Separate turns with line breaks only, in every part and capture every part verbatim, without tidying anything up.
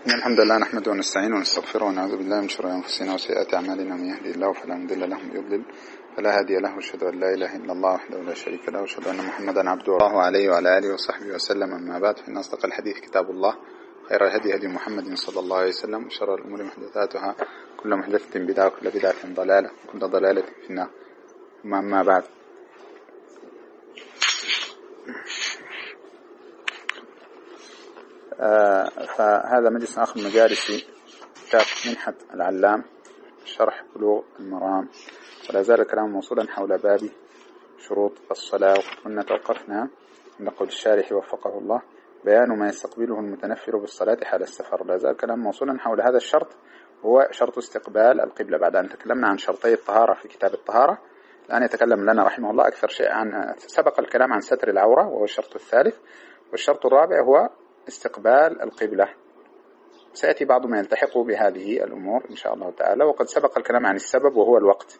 الحمد لله نحمده ونستعينه ونستغفره ونعوذ بالله من شرور أنفسنا وسيئات أعمالنا، من يهدي الله فلا مضل له ومن يضلل فلا هادي له، وأشهد أن لا إله إلا الله وحده لا شريك له، وأشهد أن محمدا عبده ورسوله عليه وعلى آله وصحبه وسلم. أما بعد، فإن أصدق الحديث كتاب الله، خير الهدي هدي محمد صلى الله عليه وسلم، وشر الأمور محدثاتها، كل محدثة بدعة وكل بدعة ضلالة وكل ضلالة في النار. ثم أما بعد، آه فهذا مجلس آخر مجالس كتاب منحة العلام شرح بلوغ المرام، ولا زال الكلام موصولا حول باب شروط الصلاة. وكنا توقفنا عند قول الشارح وفقه الله: بيان ما يستقبله المتنفر بالصلاة حال السفر. لا زال الكلام موصولا حول هذا الشرط، وهو شرط استقبال القبلة. بعد أن تكلمنا عن شرطي الطهارة في كتاب الطهارة، الآن يتكلم لنا رحمه الله أكثر شيء عن سبق الكلام عن ستر العورة، وهو الشرط الثالث. والشرط الرابع هو استقبال القبلة. سيأتي بعض ما يلتحق بهذه الأمور إن شاء الله تعالى، وقد سبق الكلام عن السبب وهو الوقت.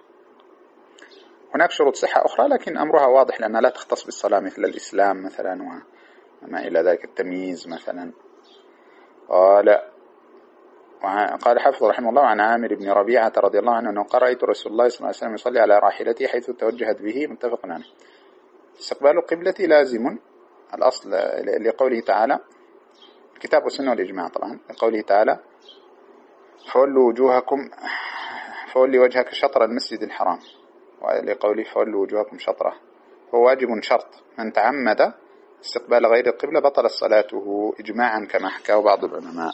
هناك شروط صحة أخرى لكن أمرها واضح لأنها لا تختص بالصلاة، مثل الإسلام مثلا وما إلى ذلك، التمييز مثلا. قال قال حافظ رحمه الله عن عامر بن ربيعة رضي الله عنه أنه قال: رأيت رسول الله صلى الله عليه وسلم يصلي على راحلته حيث توجهت به. متفق عليه. استقبال القبلة لازم الأصل لقوله تعالى، الكتاب والسنة والإجماع طبعا، لقوله تعالى: فولوا وجوهكم فولي وجهك شطر المسجد الحرام، ولقوله: فولوا وجوهكم شطره. فهو واجب شرط، من تعمد استقبال غير القبلة بطل صلاته إجماعا كما حكاه بعض العلماء.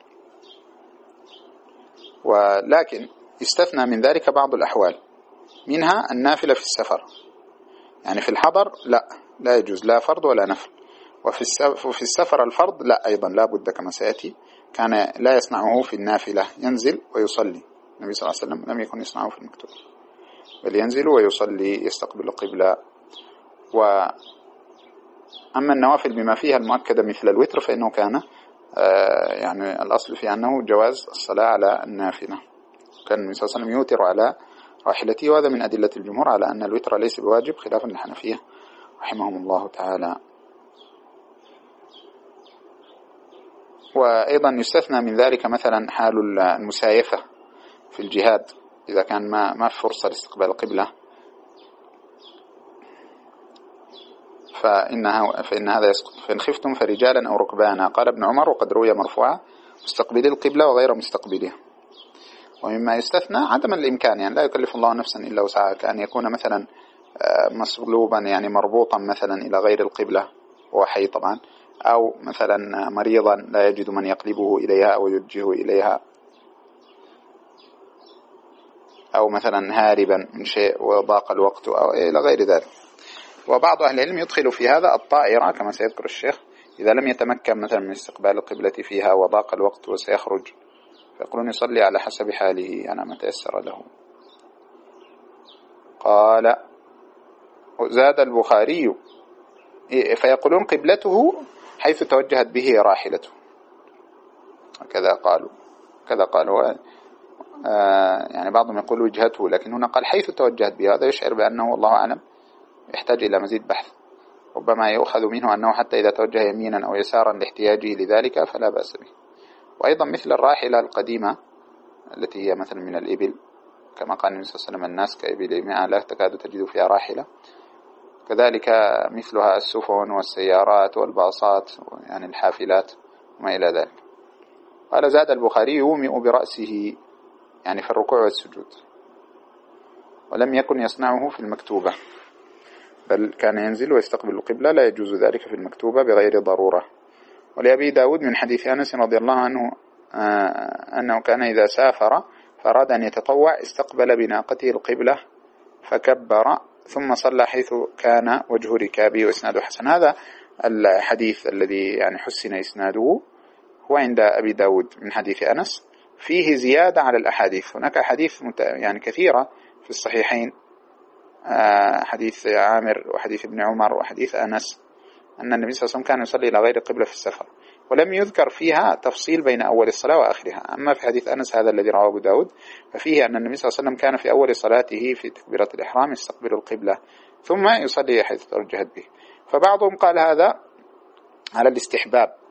ولكن يستثنى من ذلك بعض الأحوال، منها النافلة في السفر. يعني في الحضر لا لا يجوز لا فرض ولا نفل. وفي السفر الفرض لا أيضا لا بد كما سيأتي، كان لا يصنعه في النافلة، ينزل ويصلي. النبي صلى الله عليه وسلم لم يكن يصنعه في المكتوب، بل ينزل ويصلي يستقبل القبلة. وأما النوافل بما فيها المؤكدة مثل الوتر فإنه كان آه يعني الأصل في أنه جواز الصلاة على النافلة. كان النبي صلى الله عليه وسلم يوتر على راحلته، وهذا من أدلة الجمهور على أن الوتر ليس بواجب، خلافا للحنفية رحمهم الله تعالى. وأيضا يستثنى من ذلك مثلا حال المسايفة في الجهاد، إذا كان ما ما في فرصة لاستقبال القبلة، فإنها فإن هذا يسقط. فإن خفتم فرجالا أو ركبانا. قال ابن عمر: وقد روي مرفوعا: مستقبلي القبلة وغير مستقبلها. ومما يستثنى عدم الإمكان، يعني لا يكلف الله نفسا إلا وسعها، كأن يكون مثلا مصلوبا يعني مربوطا مثلا إلى غير القبلة وهو حي طبعا، أو مثلا مريضا لا يجد من يقلبه إليها أو يوجهه إليها، أو مثلا هاربا من شيء وضاق الوقت أو إلى غير ذلك. وبعض أهل العلم يدخل في هذا الطائرة كما سيذكر الشيخ، إذا لم يتمكن مثلا من استقبال القبلة فيها وضاق الوقت وسيخرج، فيقولون يصلي على حسب حاله على ما تيسر له. قال: زاد البخاري: فيقولون قبلته حيث توجهت به راحلته. كذا قالوا كذا قالوا آه يعني بعضهم يقول وجهته، لكن هنا قال حيث توجهت به. هذا يشعر بأنه والله أعلم يحتاج إلى مزيد بحث. ربما يؤخذ منه أنه حتى إذا توجه يمينا أو يسارا لاحتياجه لذلك فلا بأس به. وأيضا مثل الراحلة القديمة التي هي مثلا من الإبل، كما قال النبي صلى الله عليه وسلم: الناس كإبل مئة لا تكاد تجد فيها راحلة. كذلك مثلها السفن والسيارات والباصات، يعني الحافلات وما إلى ذلك. قال: زاد البخاري: يومئ برأسه، يعني في الركوع والسجود، ولم يكن يصنعه في المكتوبة، بل كان ينزل ويستقبل القبلة، لا يجوز ذلك في المكتوبة بغير ضرورة. ولأبي داود من حديث أنس رضي الله عنه آه أنه كان إذا سافر فأراد أن يتطوع استقبل بناقته القبلة فكبر ثم صلى حيث كان وجه ركابه، وإسناده حسن. هذا الحديث الذي يعني حسن إسناده هو عند أبي داود من حديث أنس، فيه زيادة على الأحاديث. هناك أحاديث يعني كثيرة في الصحيحين، حديث عامر وحديث ابن عمر وحديث أنس، أن النبي صلى الله عليه وسلم كان يصلي إلى غير القبلة في السفر، ولم يذكر فيها تفصيل بين أول الصلاة وآخرها. أما في حديث أنس هذا الذي رواه أبو داود، ففيه أن النبي صلى الله عليه وسلم كان في أول صلاته في تكبيرة الإحرام يستقبل القبلة ثم يصلي حيث توجهت به. فبعضهم قال هذا على الاستحباب،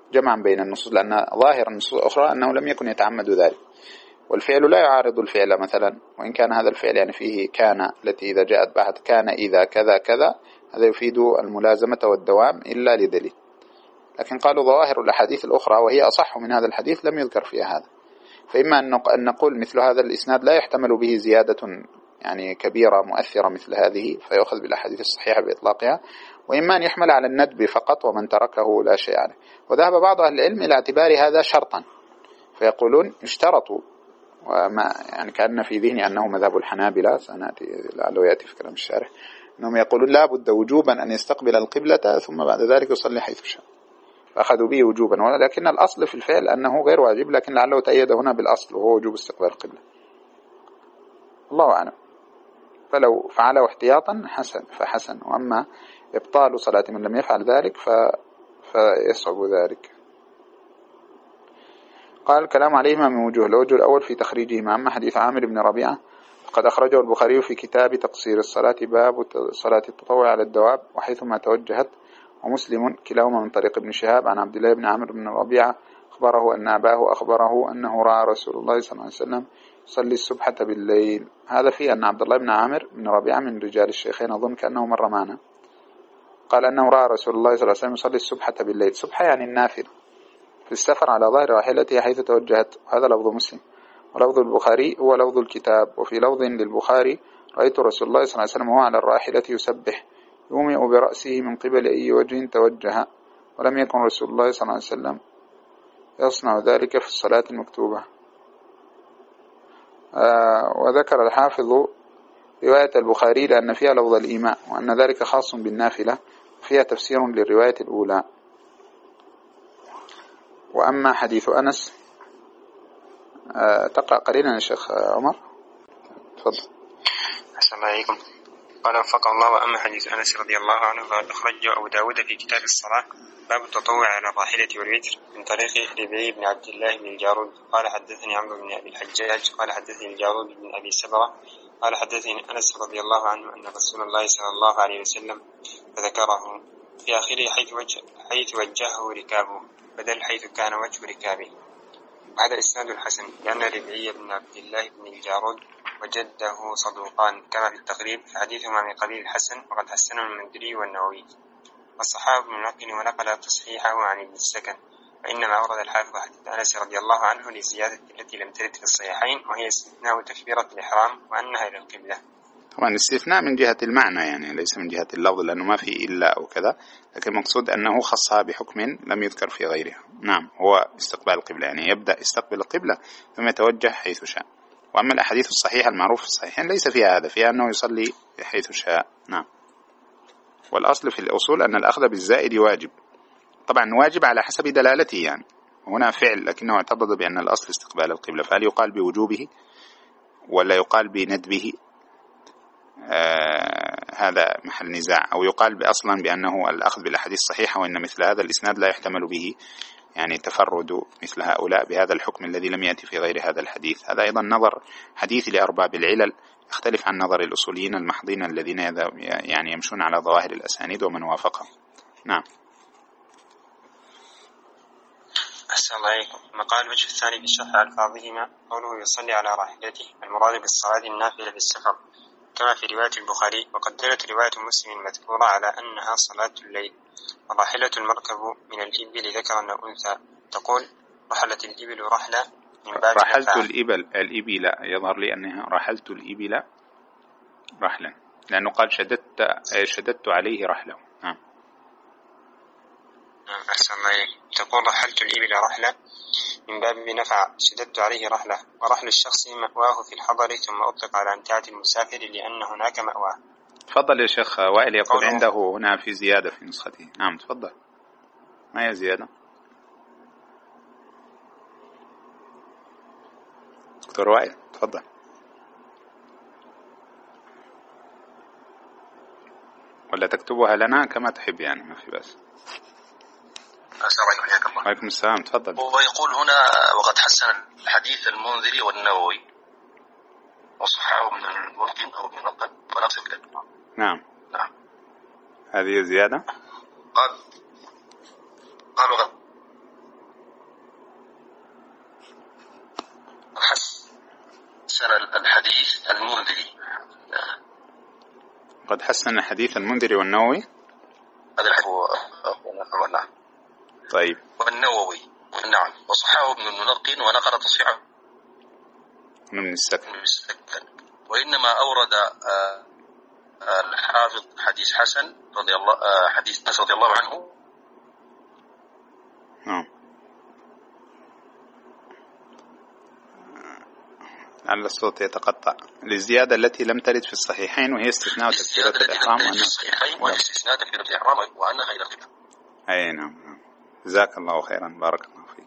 جمعا بين النصوص، لأن ظاهر النصوص الأخرى أنه لم يكن يتعمد ذلك، والفعل لا يعارض الفعل مثلا، وإن كان هذا الفعل يعني فيه كان التي إذا جاءت بعد كان إذا كذا كذا، هذا يفيد الملازمة والدوام إلا لدليل. لكن قالوا ظواهر الأحاديث الأخرى وهي أصح من هذا الحديث لم يذكر فيها هذا، فإما أن نقول مثل هذا الإسناد لا يحتمل به زيادة يعني كبيرة مؤثرة مثل هذه فيأخذ بالأحاديث الصحيحة بإطلاقها، وإما أن يحمل على الندب فقط ومن تركه لا شيء عليه. وذهب بعض أهل العلم إلى اعتبار هذا شرطا، فيقولون اشترطوا، وما يعني كأن في ذهني أنه مذهب الحنابلة، سنأتي لعله يأتي في كلام الشارح، أنهم يقولون لا بد وجوبا أن يستقبل القبلة ثم بعد ذلك يصلي حيث شاء، فأخذوا به وجوبا، ولكن الأصل في الفعل أنه غير واجب، لكن لعله تأيد هنا بالأصل وهو وجوب استقبال القبلة، الله أعلم. فلو فعله احتياطا حسن فحسن، وأما إبطال صلاة من لم يفعل ذلك ف... فيصعب ذلك. قال الكلام عليهما من وجوه، الوجه الأول في تخريجهما. أما حديث عامر بن ربيعة قد أخرجه البخاري في كتاب تقصير الصلاة باب صلاة التطوع على الدواب وحيثما توجهت، ومسلم كلاهما من طريق ابن شهاب عن عبد الله بن عامر بن ربيعة أخبره أن أباه أخبره أنه رأى رسول الله صلى الله عليه وسلم يصلي السبحة بالليل. هذا فيه أن عبد الله بن عامر بن ربيعة من رجال الشيخين، أظن كأنه مر معنا، قال أنه رأى رسول الله صلى الله عليه وسلم يصلي السبحة بالليل، سبحة يعني النافلة، في السفر على ظهر راحلته حيث توجهت. هذا لفظ مسلم، ولفظ البخاري هو لفظ الكتاب. وفي لفظ للبخاري رأيت رسول الله صلى الله عليه وسلم وهو على الراحلة يسبح يومئ برأسه من قبل أي وجه توجه، ولم يكن رسول الله صلى الله عليه وسلم يصنع ذلك في الصلاة المكتوبة. آه وذكر الحافظ رواية البخاري لأن فيها لفظ الإيماء، وأن ذلك خاص بالنافلة، فيها تفسير للرواية الأولى. وأما حديث أنس آه تقرأ قليلا يا شيخ عمر، تفضل.
السلام عليكم. قال وفق الله. وأما حديث أنس رضي الله عنه فقد أخرجه أبو داود في كتاب الصلاة باب التطوع على الراحلة والوتر من طريق ربيعي بن عبد الله بن الجارود قال حدثني عمرو بن أبي الحجاج قال حدثني الجارود بن أبي سبرة قال حدثني أنس رضي الله عنه أن رسول الله صلى الله عليه وسلم فذكره في آخره حيث, وجه حيث وجهه ركابه بدل حيث كان وجه ركابه. وهذا إسناد الحسن لأن ربيعي بن عبد الله بن الجارود وجده صدوقان كما في التقريب، فحديثهما من قبيل الحسن وقد حسنه المنذري والنووي. والصحابة بن نقل ونقل تصحيحه عن ابن السكن، وإنما أورد الحافظ حديث أنس رضي الله عنه لزيادة التي لم ترد في الصحيحين، وهي استثناء تكبيرة الإحرام وأنها إلى القبلة.
طبعا استثناء من جهة المعنى يعني ليس من جهة اللفظ، لأنه ما في إلا أو كذا، لكن المقصود أنه خصها بحكم لم يذكر في غيرها. نعم، هو استقبال القبلة، يعني يبدأ يستقبل القبلة ثم يتوجه حيث شاء. وأما الأحاديث الصحيحة المعروف في الصحيحين ليس فيها هذا، فيها أنه يصلي حيث شاء. نعم. والأصل في الأصول أن الأخذ بالزائد واجب، طبعا واجب على حسب دلالته، يعني هنا فعل لكنه اعتضد بأن الأصل استقبال القبلة، فهل يقال بوجوبه ولا يقال بندبه؟ آه هذا محل نزاع. أو يقال أصلا بأنه الأخذ بالأحاديث الصحيحة، وإن مثل هذا الإسناد لا يحتمل به يعني تفرد مثل هؤلاء بهذا الحكم الذي لم يأتي في غير هذا الحديث. هذا أيضا نظر حديث لأرباب العلل يختلف عن نظر الأصوليين المحضين الذين يعني يمشون على ظواهر الأسانيد ومن وافقهم. نعم.
أحسن الله عليكم. مقال الوجه الثاني في شرح ألفاظهما قوله يصلي على راحلته، المراد بالصلاة النافلة في السفر كما في رواية البخاري. وقد دلت رواية مسلم المذكورة على أنها صلاة الليل. وراحلة المركب من الإبل ذكر أن أنثى تقول رحلت الإبل رحلة من باب
رحلت الإبل الإبل يظهر لي أنها رحلت الإبل رحلا، لأنه قال شددت شددت عليه رحله. نعم.
أحسن الله عليك. تقول رحلت الإبل رحلة من باب نفع شددت عليه رحلة. ورحل الشخص مأواه في الحضر ثم أطلق على أمتعة المسافر لأن هناك مأواه.
تفضل يا شيخ وائل. يقول عنده هنا في زيادة في نسخته. نعم تفضل. ما هي زيادة؟ دكتور وائل تفضل. ولا تكتبها لنا كما تحب يعني، ما في بأس.
السلام عليكم. حياك الله.
وعليكم السلام. تفضل.
ويقول هنا وقد حسن الحديث المنذري والنووي وصححه من الممكن أو من النقل ونفس الكلمة.
نعم.
نعم.
هذه زيادة.
قال قال وقد حسن الحديث المنذري.
قد حسن حديث المنذري والنووي.
هذا هو نعم.
طيب.
والنووي نعم. وصححه ابن المنقي ونقل تصحيحه
من السكن.
وإنما أورد الحافظ حديث حسن رضي الله حديث أنس رضي الله عنه.
نعم. لعل الصوت يتقطع. للزيادة التي لم ترد في الصحيحين وهي استثناء تكبيرة الإحرام
وأنها الصحيحين وهي استثناء تكبيرة الإحرام وأنها إلى القبلة.
أي نعم. جزاك الله خيرا. بارك الله فيك.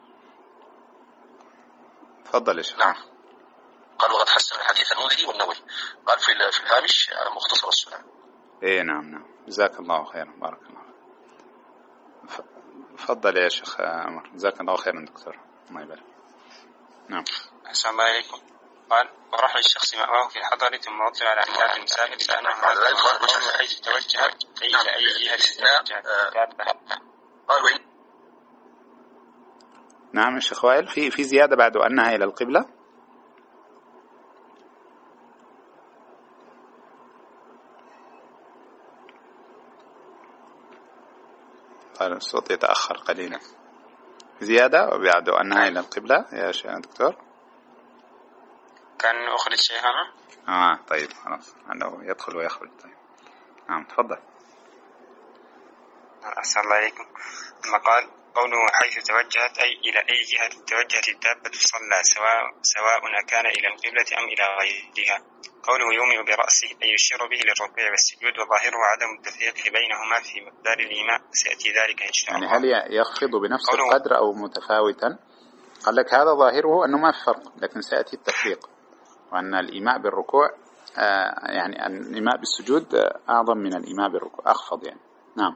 تفضل يا شيخ.
نعم. قال وقد حسن الحديث المنذري والنووي. قال في في الهامش مختصر السنن.
اي نعم نعم. جزاك الله خيرا. بارك الله. تفضل يا شيخ عمر. جزاك الله خيرا دكتور. الله يبارك. نعم.
أحسن الله إليكم. قال ورحل الشخص مأواه في الحضر ثم وطئ على أحكام المسافر لأنه حيث توجه أي إلى أي جهة توجه.
نعم يا شيخ وائل. في في زيادة بعد أنها إلى القبلة. قال الصوت يتأخر قليلا. زيادة وبعد أنها إلى القبلة يا شيخ دكتور.
كان أخرج شيء هنا.
آه طيب خلاص. أنه يدخل ويخرج. طيب. نعم تفضل.
أحسن الله إليكم. ثم قال قوله حيث توجهت أي إلى أي جهة توجهت الدابة صلى سواء سواء أكان إلى القبلة أم إلى غيرها. قوله يومئ برأسه أي يشير به للركوع والسجود وظاهره عدم التفريق بينهما في مقدار الإيماء سيأتي ذلك إن شاء الله.
يعني هل يخفض بنفس القدر أو متفاوتا؟ قال لك هذا ظاهره أنه ما في فرق لكن سيأتي التفريق وأن الإيماء بالركوع آه يعني الإيماء بالسجود أعظم من الإيماء بالركوع أخفض يعني. نعم.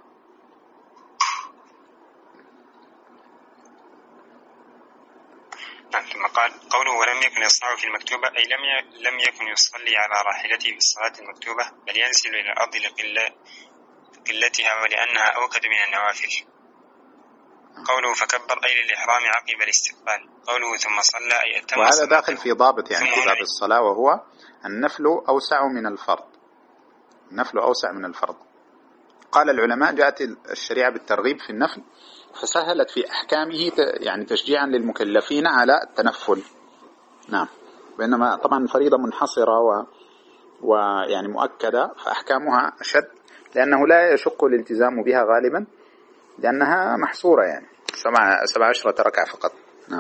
ثم قال قوله ولم يكن يصنع في المكتوبة أي لم لم يكن يصلي على راحلته في الصلاة المكتوبة بل ينزل إلى الأرض لقلتها ولأنها أوكد من النوافل. قوله فكبر أي للإحرام عقب الاستقبال. قوله ثم صلى أي أتم.
وهذا داخل في ضابط يعني في باب الصلاة وهو النفل أوسع من الفرض. النفل أوسع من الفرض. قال العلماء جاءت الشريعة بالترغيب في النفل فسهلت في أحكامه يعني تشجيعا للمكلفين على التنفل. نعم. بينما طبعا الفريضة منحصرة و... ويعني مؤكدة فأحكامها أشد لأنه لا يشق الالتزام بها غالبا لأنها محصورة يعني سبع سبع عشرة ركعة فقط. نعم.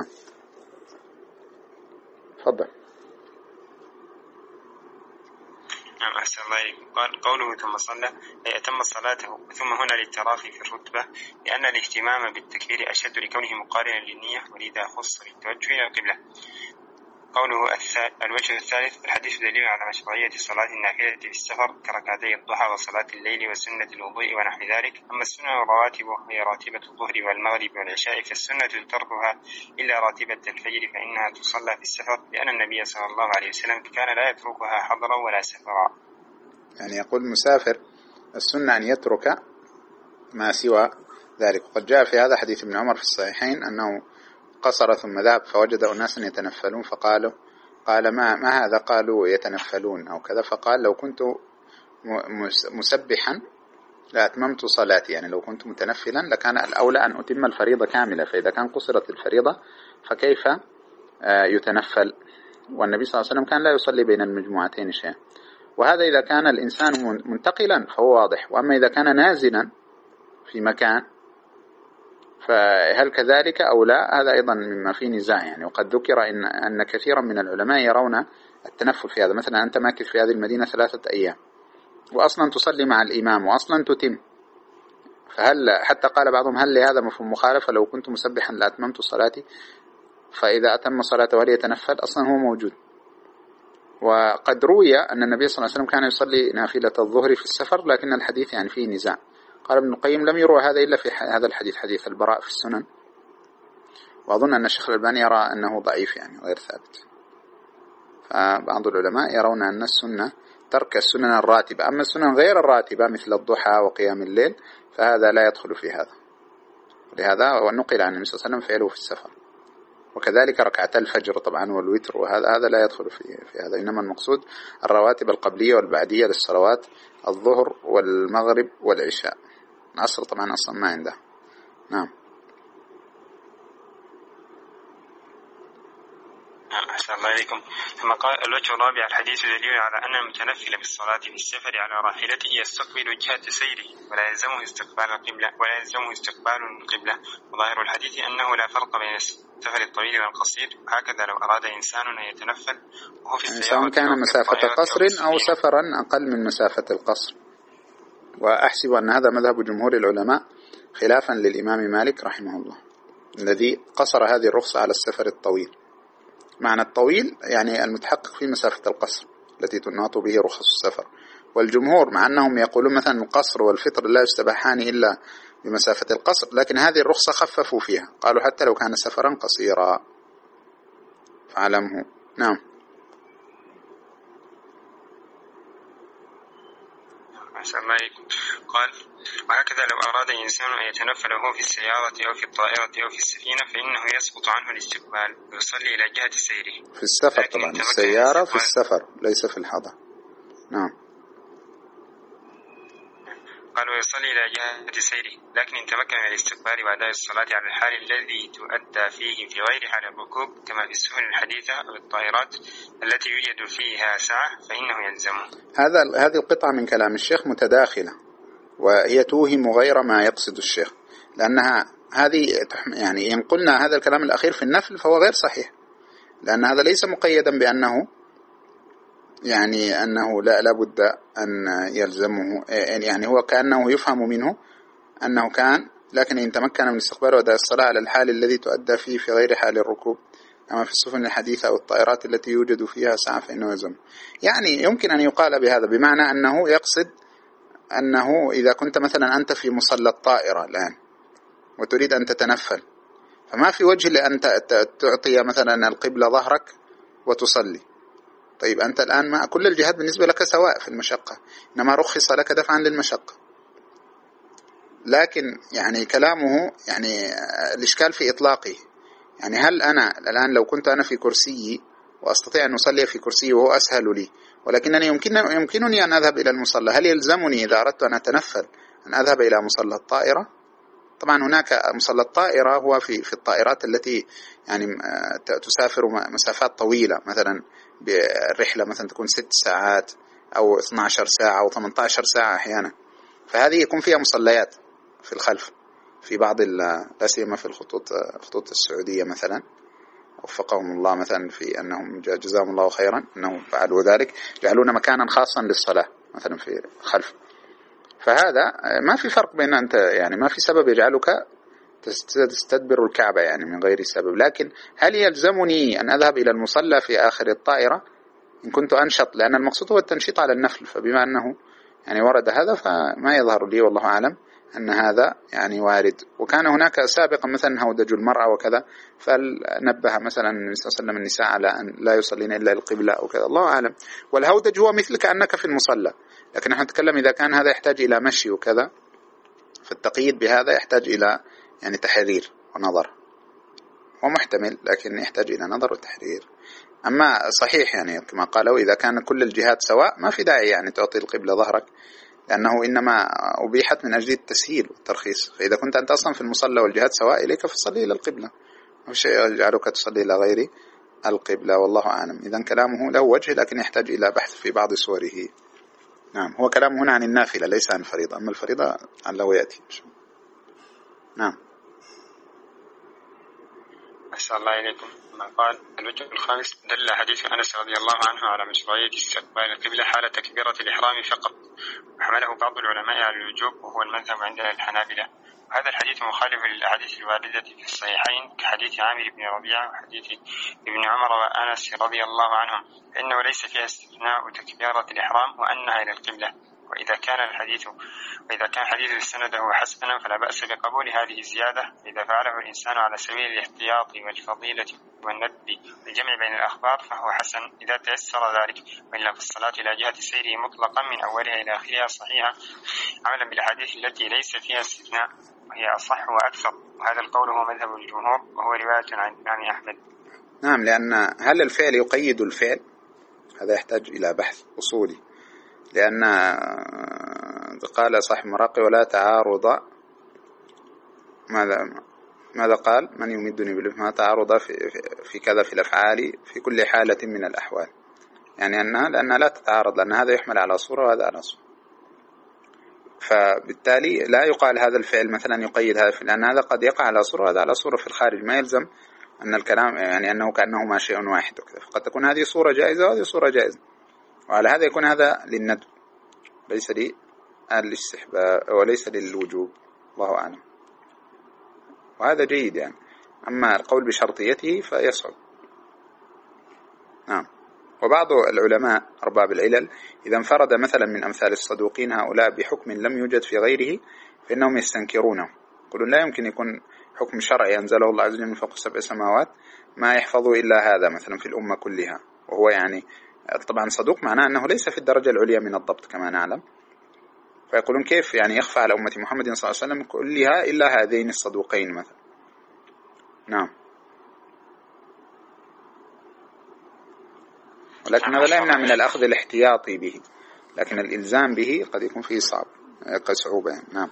تفضل.
نعم أحسن الله. قال قوله ثم صلى أي أتم صلاته ثم هنا للترافي في الرتبة لأن الاهتمام بالتكبير أشد لكونه مقارنا للنية ولذا خص بالتوجه إلى القبلة. قوله الوجه الثالث الحديث دليل على مشروعية صلاة النافلة في السفر كركعتي الضحى وصلاة الليل وسنة الوضوء ونحو ذلك. أما السنة الرواتب وهي راتبة الظهر والمغرب والعشاء فالسنة تركها إلا راتبة الفجر فإنها تصلى في السفر لأن النبي صلى الله عليه وسلم كان لا يتركها حضرا ولا سفرا.
يعني يقول المسافر السنة أن يترك ما سوى ذلك. وقد جاء في هذا حديث ابن عمر في الصحيحين أنه قصر ثم ذهب فوجد أناسا يتنفلون فقالوا قال ما, ما هذا؟ قالوا يتنفلون أو كذا. فقال لو كنت مسبحا لأتممت صلاتي يعني لو كنت متنفلا لكان الأولى أن أتم الفريضة كاملة فإذا كان قصرت الفريضة فكيف يتنفل؟ والنبي صلى الله عليه وسلم كان لا يصلي بين المجموعتين شيئا. وهذا إذا كان الإنسان منتقلا فهو واضح. وأما إذا كان نازلا في مكان فهل كذلك أو لا هذا أيضا مما فيه نزاع يعني. وقد ذكر إن, أن كثيرا من العلماء يرون التنفل في هذا. مثلا أنت ماكث في هذه المدينة ثلاثة أيام وأصلا تصلي مع الإمام وأصلا تتم فهل حتى قال بعضهم هل لهذا مفهوم مخالفة لو كنت مسبحا لأتممت صلاتي فإذا أتم صلاته هل يتنفل؟ أصلا هو موجود. وقد روي أن النبي صلى الله عليه وسلم كان يصلي نافلة الظهر في السفر لكن الحديث يعني فيه نزاع. قال ابن القيم لم يروى هذا إلا في هذا الحديث حديث البراء في السنن. وأظن أن الشيخ الألباني يرى أنه ضعيف يعني غير ثابت. فبعض العلماء يرون أن السنة ترك السنن الراتبة. أما السنن غير الراتبة مثل الضحى وقيام الليل فهذا لا يدخل في هذا. لهذا ونقل عن النبي صلى الله عليه وسلم فعله في السفر وكذلك ركعتا الفجر طبعا والوتر، وهذا هذا لا يدخل في في هذا، إنما المقصود الرواتب القبلية والبعدية للصلوات الظهر والمغرب والعشاء. العصر طبعا أصلا ما عنده. نعم.
أحسن الله إليكم. ثم قال الوجه الرابع: الحديث دليل على أن المتنفل بالصلاة في السفر على راحلته يستقبل جهة سيره ولا يلزمه استقبال القبلة ولا يلزمه استقبال القبلة، وظاهر الحديث أنه لا فرق بين السفر الطويل والقصير. هكذا لو أراد إنسان أن يتنفل وهو في السيارة
سواء كان مسافة قصر أو سفرا أقل من مسافة القصر. وأحسب أن هذا مذهب جمهور العلماء خلافا للإمام مالك رحمه الله الذي قصر هذه الرخصة على السفر الطويل. معنى الطويل يعني المتحقق في مسافة القصر التي تناط به رخص السفر. والجمهور مع أنهم يقولون مثلا القصر والفطر لا يستباحان إلا بمسافة القصر، لكن هذه الرخصة خففوا فيها، قالوا حتى لو كان سفرا قصيرا فعلمه. نعم.
قال: وهكذا لو أراد إنسان أن يتنفل وهو في السيارة أو في الطائرة أو في السفينة فإنه يسقط عنه الاستقبال ويصلي إلى جهة سيره.
في السفر طبعا، السيارة في السفر ليس في الحضر. نعم.
قال: ويصلي إلى جهة سيره، لكن إن تمكن من الاستقبال وأداء الصلاة على الحال الذي تؤدى فيه في غير حال الركوب كما في السفن الحديثة أو الطائرات التي يوجد فيها سعة فإنه يلزمه.
هذا هذه القطعة من كلام الشيخ متداخلة، وهي توهم غير ما يقصد الشيخ، لأنها هذه يعني إن قلنا هذا الكلام الأخير في النفل فهو غير صحيح، لأن هذا ليس مقيدا بأنه يعني أنه لا لابد أن يلزمه، يعني هو كأنه يفهم منه أنه كان، لكن إن تمكن من استقبال وأداء الصلاة على الحال الذي تؤدى فيه في غير حال الركوب أما في السفن الحديثة أو الطائرات التي يوجد فيها سعة فإنه يلزم. يعني يمكن أن يقال بهذا بمعنى أنه يقصد أنه إذا كنت مثلا أنت في مصلى الطائرة الآن وتريد أن تتنفل فما في وجه لأن تعطي مثلا القبلة ظهرك وتصلي. طيب أنت الآن ما كل الجهات بالنسبة لك سواء في المشقة، إنما رخص لك دفعا للمشقة. لكن يعني كلامه يعني الإشكال في إطلاقه، يعني هل أنا الآن لو كنت أنا في كرسي وأستطيع أن أصلي في كرسي وهو أسهل لي، ولكنني يمكن يمكنني أن أذهب إلى المصلى، هل يلزمني إذا أردت أن أتنفل أن أذهب إلى مصلى الطائرة؟ طبعا هناك مصلى الطائرة هو في في الطائرات التي يعني تسافر مسافات طويلة، مثلا بالرحلة مثلا تكون ست ساعات أو اثنتي عشرة ساعة أو ثمانية عشر ساعة أحيانا، فهذه يكون فيها مصليات في الخلف في بعض لا سيما في الخطوط خطوط السعودية مثلا، وفقهم الله مثلا في أنهم جزاهم الله خيرا أنهم فعلوا ذلك، جعلون مكانا خاصا للصلاة مثلا في الخلف. فهذا ما في فرق بين أنت يعني ما في سبب يجعلك تستدبر الكعبة يعني من غير سبب. لكن هل يلزمني أن أذهب إلى المصلى في آخر الطائرة إن كنت أنشط؟ لأن المقصود هو التنشيط على النفل، فبما أنه يعني ورد هذا فما يظهر لي والله أعلم أن هذا يعني وارد. وكان هناك سابقا مثلا هودج المرأة وكذا، فنبه مثلا النبي صلى الله عليه وسلم النساء على أن لا يصلين إلا القبلة أو كذا، الله أعلم. والهودج هو مثل كأنك في المصلى، لكن نحن نتكلم إذا كان هذا يحتاج إلى مشي وكذا، فالتقييد بهذا يحتاج إلى يعني تحرير ونظر، ومحتمل لكن يحتاج إلى نظر وتحرير. أما صحيح يعني كما قالوا إذا كان كل الجهات سواء ما في داعي يعني تعطي القبلة ظهرك، لأنه إنما أبيحت من أجل التسهيل والترخيص. فإذا كنت أنت أصلا في المصلى والجهات سواء إليك فصلي إلى القبلة، أو شيء يجعلك تصلي إلى غير القبلة، والله أعلم. إذن كلامه له وجه لكن يحتاج إلى بحث في بعض صوره. نعم. هو كلام هنا عن النافلة ليس عن الفريضة، أما الفريضة لعله يأتي. نعم.
أحسن الله إليكم. ما قال الوجه الخامس: دل حديث أنس رضي الله عنه على مشروعية استقبال القبلة حال تكبيرة الإحرام فقط، وحمله بعض العلماء على الوجوب وهو المذهب عند الحنابلة. وهذا الحديث مخالف للأحاديث الواردة في الصحيحين كحديث عامر بن ربيعة وحديث ابن عمر وأنس رضي الله عنهم، فإنه ليس فيها استثناء تكبيرة الإحرام وأنها إلى القبلة. وإذا كان الحديث وإذا كان حديث سنده حسنا فلا بأس بقبول هذه الزيادة إذا فعله الإنسان على سبيل الاحتياط والفضيلة والندب والجمع بين الأخبار فهو حسن إذا تيسر ذلك، وإلا في الصلاة إلى جهة سيره مطلقا من أولها إلى آخرها صحيحة عملا بالحديث التي ليس فيها استثناء وهي أصح وأكثر، وهذا القول هو مذهب الجمهور وهو رواية عن الإمام أحمد.
نعم، لأن هل الفعل يقيد الفعل؟ هذا يحتاج إلى بحث أصولي، لأن قال صاحب المراقي ولا تعارض، ماذا ماذا قال؟ من يمدني بالإفعال ما تعارض في, في كذا في الأفعال في كل حالة من الأحوال، يعني أنها لأنها لا تتعارض، لأن هذا يحمل على صورة وهذا على صورة، فبالتالي لا يقال هذا الفعل مثلا يقيد هذا الفعل، لأن هذا قد يقع على صورة وهذا على صورة في الخارج، ما يلزم أن الكلام يعني أنه كأنهما شيء واحد وكذا، فقد تكون هذه صورة جائزة وهذه صورة جائزة، وعلى هذا يكون هذا للندب ليس للاستحباب وليس للوجوب، الله أعلم، وهذا جيد يعني. أما القول بشرطيته فيصعب. نعم. وبعض العلماء أرباب العلل إذا انفرد مثلا من أمثال الصدوقين هؤلاء بحكم لم يوجد في غيره فإنهم يستنكرونه، يقولون لا يمكن يكون حكم شرعي أنزله الله عز وجل من فوق سبع سماوات ما يحفظه إلا هذا مثلا في الأمة كلها، وهو يعني طبعا صدوق معناه أنه ليس في الدرجة العليا من الضبط كما نعلم، فيقولون كيف يعني يخفى على أمة محمد صلى الله عليه وسلم كلها إلا هذين الصدوقين مثلا. نعم. ولكن هذا لا يمنع من الأخذ الاحتياطي به، لكن الإلزام به قد يكون فيه صعب قد صعوبة. نعم.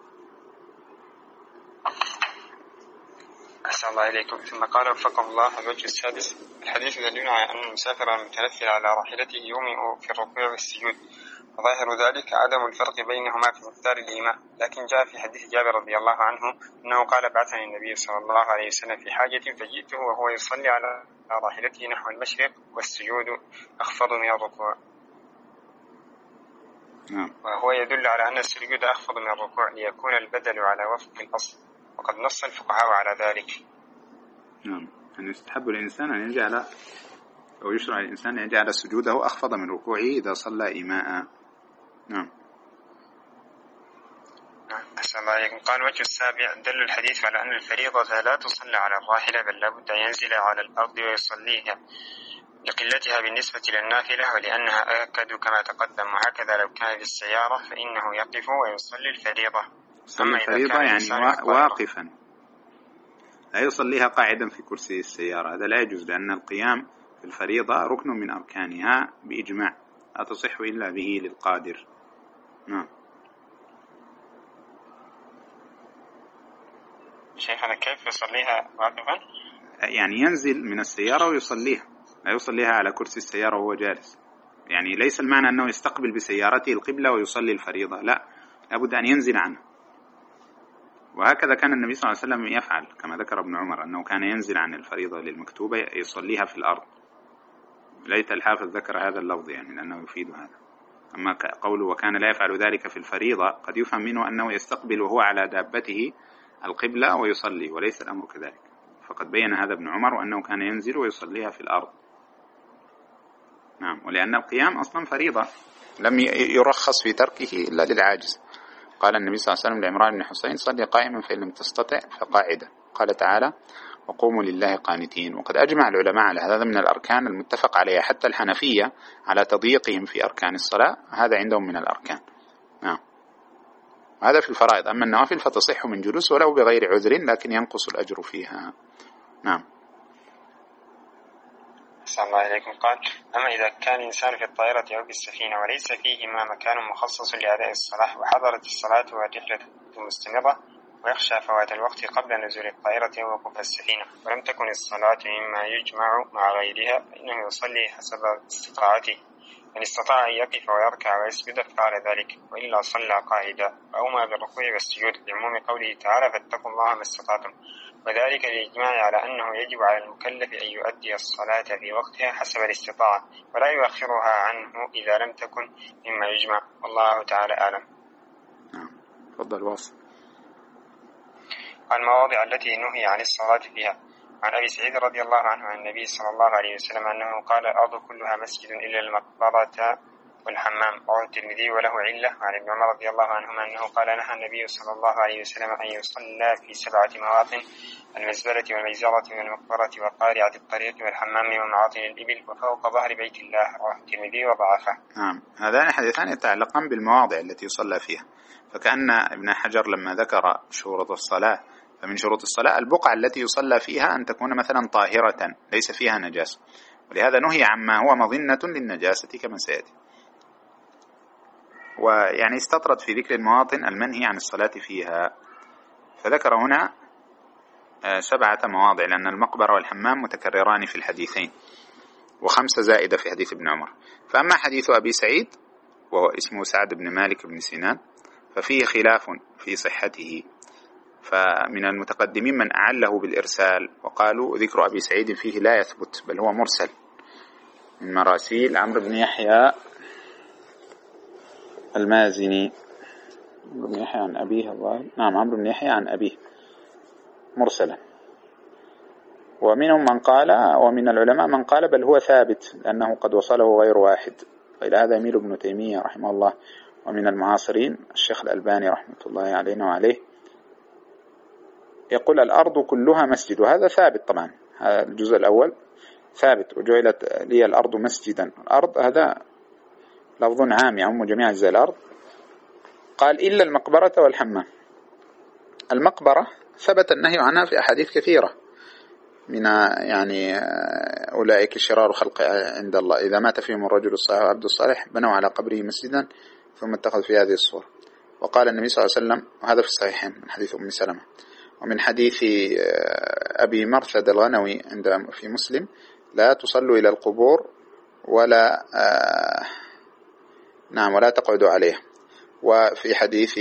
أحسن الله إليكم. ثم قال وفقه الله الوجه السادس: الحديث يدل على أن المسافر المتنفل على راحلته يومئ في الركوع والسجود، وظاهر ذلك عدم الفرق بينهما في مقدار الإيماء، لكن جاء في حديث جابر رضي الله عنه أنه قال بعثني النبي صلى الله عليه وسلم في حاجة فجئته وهو يصلي على راحلته نحو المشرق والسجود أخفض من الركوع.
نعم.
وهو يدل على أن السجود أخفض من الركوع ليكون البدل على وفق الأصل، وقد نص الفقهاء على ذلك.
نعم. أن يستحب الإنسان أن يجعل أو يشرع الإنسان أن يجعل سجوده أخفض من ركوعه إذا صلى إيماء. نعم.
أحسن الله عليكم. قال وجه السابع: دل الحديث على أن الفريضة لا تصلى على الراحلة بل لابد أن ينزل على الأرض ويصليها لقلتها بالنسبة للنافلة ولأنها أكد كما تقدم، وهكذا لو كان بالسيارة فإنه يقف ويصلي الفريضة.
أما الفريضة يعني واقفا، لا يصليها قاعدا في كرسي السيارة، هذا لا يجوز، لأن القيام في الفريضة ركن من أركانها بإجماع لا تصح إلا به للقادر. نعم.
شيخنا كيف يصليها واقفا؟
يعني ينزل من السيارة ويصليها، لا يصليها على كرسي السيارة وهو جالس، يعني ليس المعنى أنه يستقبل بسيارته القبلة ويصلي الفريضة، لا، لابد أن ينزل عنها. وهكذا كان النبي صلى الله عليه وسلم يفعل كما ذكر ابن عمر أنه كان ينزل عن الفريضة للمكتوبة يصليها في الأرض. ليت الحافظ ذكر هذا اللفظ يعني لأنه يفيد هذا. أما قوله وكان لا يفعل ذلك في الفريضة قد يفهم منه أنه يستقبل وهو على دابته القبلة ويصلي، وليس الأمر كذلك، فقد بين هذا ابن عمر وأنه كان ينزل ويصليها في الأرض. نعم. ولأن القيام أصلا فريضة لم يرخص في تركه إلا للعاجز. قال النبي صلى الله عليه وسلم لعمران بن حسين صلي قائما فإن لم تستطع فقاعدا. قال تعالى وقوموا لله قانتين. وقد أجمع العلماء على هذا من الأركان المتفق عليها، حتى الحنفية على تضييقهم في أركان الصلاة، هذا عندهم من الأركان. نعم. هذا في الفرائض. أما النوافل فتصح من جلوس ولو بغير عذر لكن ينقص الأجر فيها. نعم.
صلى الله عليكم. قال أما إذا كان إنسان في الطائرة أو في السفينة وليس فيهما مكان مخصص لأداء الصلاة وحضرت الصلاة والرحلة مستمرة ويخشى فوات الوقت قبل نزول الطائرة ووقوف السفينة ولم تكن الصلاة مما يجمع مع غيرها فإنه يصلي حسب استطاعته، من استطاع أن يقف ويركع ويسجد فعل ذلك، وإلا صلى قاعدا، أوما بالركوع والسجود لعموم قوله تعالى فاتقوا الله ما استطعتم، وذلك للإجماع على أنه يجب على المكلف أن يؤدي الصلاة في وقتها حسب الاستطاعة ولا يؤخرها عنه إذا لم تكن مما يجمع، والله تعالى أعلم.
نعم. تفضل واصل.
المواضع التي نهي عن الصلاة فيها. عن أبي سعيد رضي الله عنه عن النبي صلى الله عليه وسلم أنه قال الأرض كلها مسجد إلا المقبرة والحمام. رواه الترمذي وله علة عن ابن عمر رضي الله عنهما أنه قال نهى النبي صلى الله عليه وسلم أن يصلى في سبعة مواطن: المزبلة والمجزرة والمقبرة وقارعة الطريق والحمام ومعاطن الإبل وفوق ظهر بيت الله. رواه الترمذي وضعفه.
نعم، هذان حديثان يتعلقان بالمواضع التي يصلى فيها. فكأن ابن حجر لما ذكر شروط الصلاة، فمن شروط الصلاة البقعة التي يصلى فيها أن تكون مثلا طاهرة ليس فيها نجاسة، ولهذا نهي عما هو مظنة للنجاسة كما سيأتي. ويعني استطرد في ذكر المواطن المنهي عن الصلاة فيها، فذكر هنا سبعة مواضع، لأن المقبرة والحمام متكرران في الحديثين، وخمسة زائدة في حديث ابن عمر. فأما حديث أبي سعيد وهو اسمه سعد بن مالك بن سنان ففيه خلاف في صحته، فمن المتقدمين من أعله بالإرسال وقالوا ذكر أبي سعيد فيه لا يثبت بل هو مرسل من مراسيل عمرو بن يحيى المازني. عمرو بن يحيى عن أبيه الظاهر، نعم عمرو بن يحيى عن أبيه مرسلا. ومنهم من قال، ومن العلماء من قال بل هو ثابت لأنه قد وصله غير واحد، وإلى هذا يميل ابن تيمية رحمه الله. ومن المعاصرين الشيخ الألباني رحمة الله علينا وعليه يقول الأرض كلها مسجد، وهذا ثابت طبعا، هذا الجزء الأول ثابت، وجعلت لي الأرض مسجدا. الأرض هذا لفظ عام يعم جميع أجزاء الأرض. قال إلا المقبرة والحمام. المقبرة ثبت النهي عنها في أحاديث كثيرة، من يعني أولئك شرار خلق عند الله إذا مات فيهم الرجل الصالح والعبد الصالح بنوا على قبره مسجدا ثم اتخذ في هذه الصورة. وقال النبي صلى الله عليه وسلم، وهذا في الصحيحين من حديث أم سلمة ومن حديث أبي مرثد الغنوي عند في مسلم: لا تصلوا إلى القبور ولا آه نعم ولا تقعدوا عليها. وفي حديث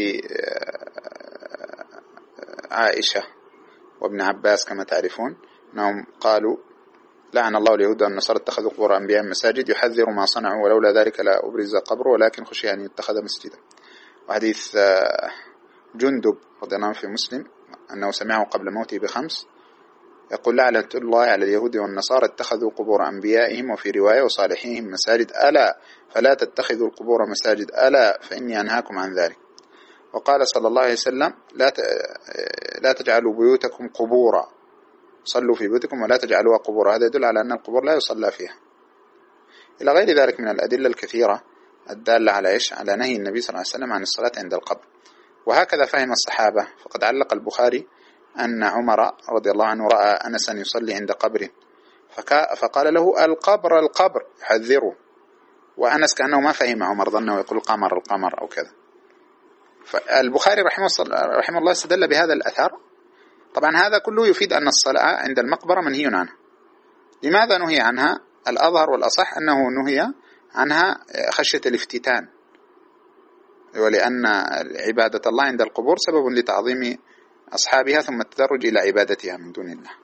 عائشة وابن عباس كما تعرفون أنهم قالوا: لعن الله اليهود والنصارى اتخذوا قبور أنبياء مساجد يحذر ما صنعوا ولولا ذلك لا أبرز قبره ولكن خشي أن يتخذ مسجدا. وحديث جندب رضي الله عنه في مسلم أنه سمعه قبل موته بخمس يقول: لعنة الله على اليهود والنصارى اتخذوا قبور أنبيائهم، وفي رواية وصالحيهم مساجد، ألا فلا تتخذوا القبور مساجد، ألا فإني أنهاكم عن ذلك. وقال صلى الله عليه وسلم: لا لا تجعلوا بيوتكم قبورا، صلوا في بيوتكم ولا تجعلوها قبورا. هذا يدل على أن القبور لا يصلى فيها، إلى غير ذلك من الأدلة الكثيرة الدالة على إيش؟ على نهي النبي صلى الله عليه وسلم عن الصلاة عند القبر. وهكذا فهم الصحابة، فقد علق البخاري أن عمر رضي الله عنه رأى أنسا يصلي عند قبر فقال له: القبر القبر، يحذره. وأنس كأنه ما فهم عمر، ظنه يقول قمر القمر أو كذا. فالبخاري رحمه, رحمه الله استدل بهذا الأثر. طبعا هذا كله يفيد أن الصلاة عند المقبرة منهي عنها. لماذا نهي عنها؟ الأظهر والأصح أنه نهي عنها خشية الافتتان، ولأن عبادة الله عند القبور سبب لتعظيم أصحابها ثم التدرج إلى عبادتها من دون الله.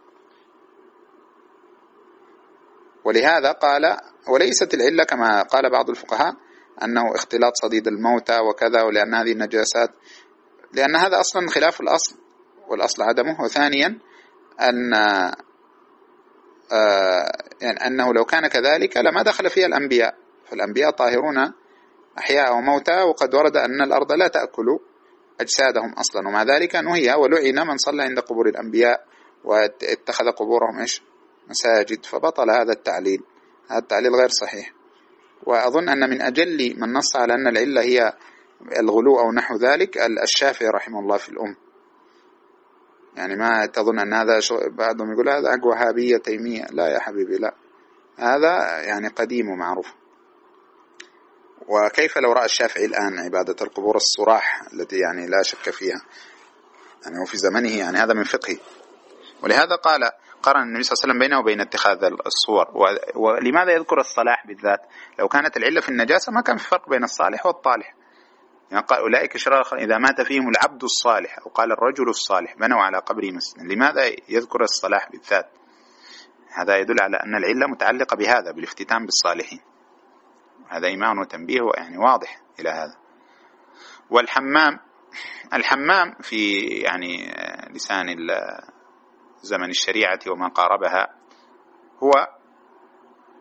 ولهذا قال: وليست العلة كما قال بعض الفقهاء أنه اختلاط صديد الموتى وكذا، ولأن هذه النجاسات، لأن هذا أصلا خلاف الأصل، والأصل عدمه. وثانيا أن آه يعني أنه لو كان كذلك لما دخل فيها الأنبياء، فالأنبياء طاهرون أحياء وموتى، وقد ورد أن الأرض لا تأكل أجسادهم أصلا، ومع ذلك نهي ولعن من صلى عند قبور الأنبياء واتخذ قبورهم إيش؟ مساجد. فبطل هذا التعليل، هذا التعليل غير صحيح. وأظن أن من أجل من نص على أن العلة هي الغلو أو نحو ذلك الشافعي رحمه الله في الأم. يعني ما تظن أن هذا بعضهم يقول هذا أقوى وهابية تيمية، لا يا حبيبي، لا، هذا يعني قديم ومعروف. وكيف لو رأى الشافعي الآن عبادة القبور الصراح التي يعني لا شك فيها، يعني وفي زمنه، يعني هذا من فقهه. ولهذا قال قرن النبي صلى الله عليه وسلم بينه وبين اتخاذ الصور. ولماذا يذكر الصلاح بالذات؟ لو كانت العلة في النجاسة ما كان في فرق بين الصالح والطالح. يعني قال: أولئك شرار إذا مات فيهم العبد الصالح، أو قال الرجل الصالح بنوا على قبره مسجدا. لماذا يذكر الصلاح بالذات؟ هذا يدل على أن العلة متعلقة بهذا، بالافتتان بالصالحين. هذا إيمان وتنبيه يعني واضح إلى هذا. والحمام، الحمام في يعني لسان زمن الشريعة وما قاربها هو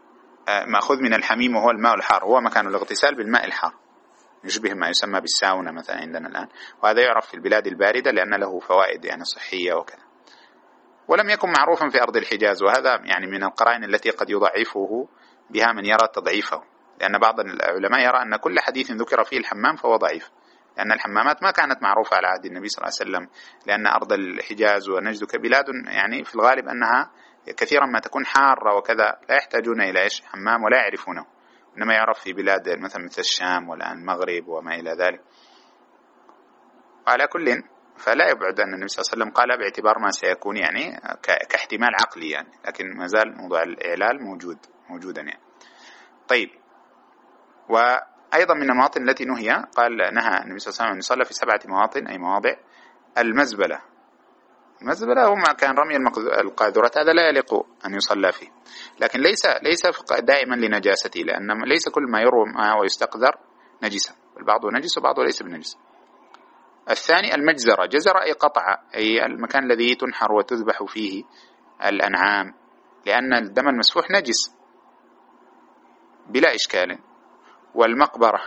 مأخوذ من الحميم وهو الماء الحار، هو مكان الاغتسال بالماء الحار، يشبه ما يسمى بالساونا مثلا عندنا الآن، وهذا يعرف في البلاد الباردة لأن له فوائد يعني صحية وكذا. ولم يكن معروفا في أرض الحجاز، وهذا يعني من القرائن التي قد يضعفه بها من يرى تضعيفه، لأن بعض العلماء يرى أن كل حديث ذكر فيه الحمام فهو ضعيف، لأن الحمامات ما كانت معروفة على عهد النبي صلى الله عليه وسلم، لأن أرض الحجاز ونجد كبلاد يعني في الغالب أنها كثيرا ما تكون حارة وكذا، لا يحتاجون إلى إيش حمام ولا يعرفونه، إنما يعرف في بلاد مثلا مثل الشام والآن المغرب وما إلى ذلك. على كل فلا يبعد أن النبي صلى الله عليه وسلم قال باعتبار ما سيكون يعني كاحتمال عقلي يعني، لكن ما زال موضوع الإعلال موجود موجودا يعني. طيب، وأيضا من المواطن التي نهي، قال نهى النبي صلى الله عليه وسلم أن يصلى في سبعة مواطن، أي مواضع المزبلة. المزبلة هو ما كان رمي القاذورات، هذا لا يليق أن يصلى فيه، لكن ليس ليس دائما لنجاسته، لأن ليس كل ما يرمى ويستقذر نجسا، بعضه نجس وبعضه ليس بنجس. الثاني المجزرة، جزر أي قطع، أي المكان الذي تنحر وتذبح فيه الأنعام، لأن الدم المسفوح نجس بلا إشكال. والمقبرة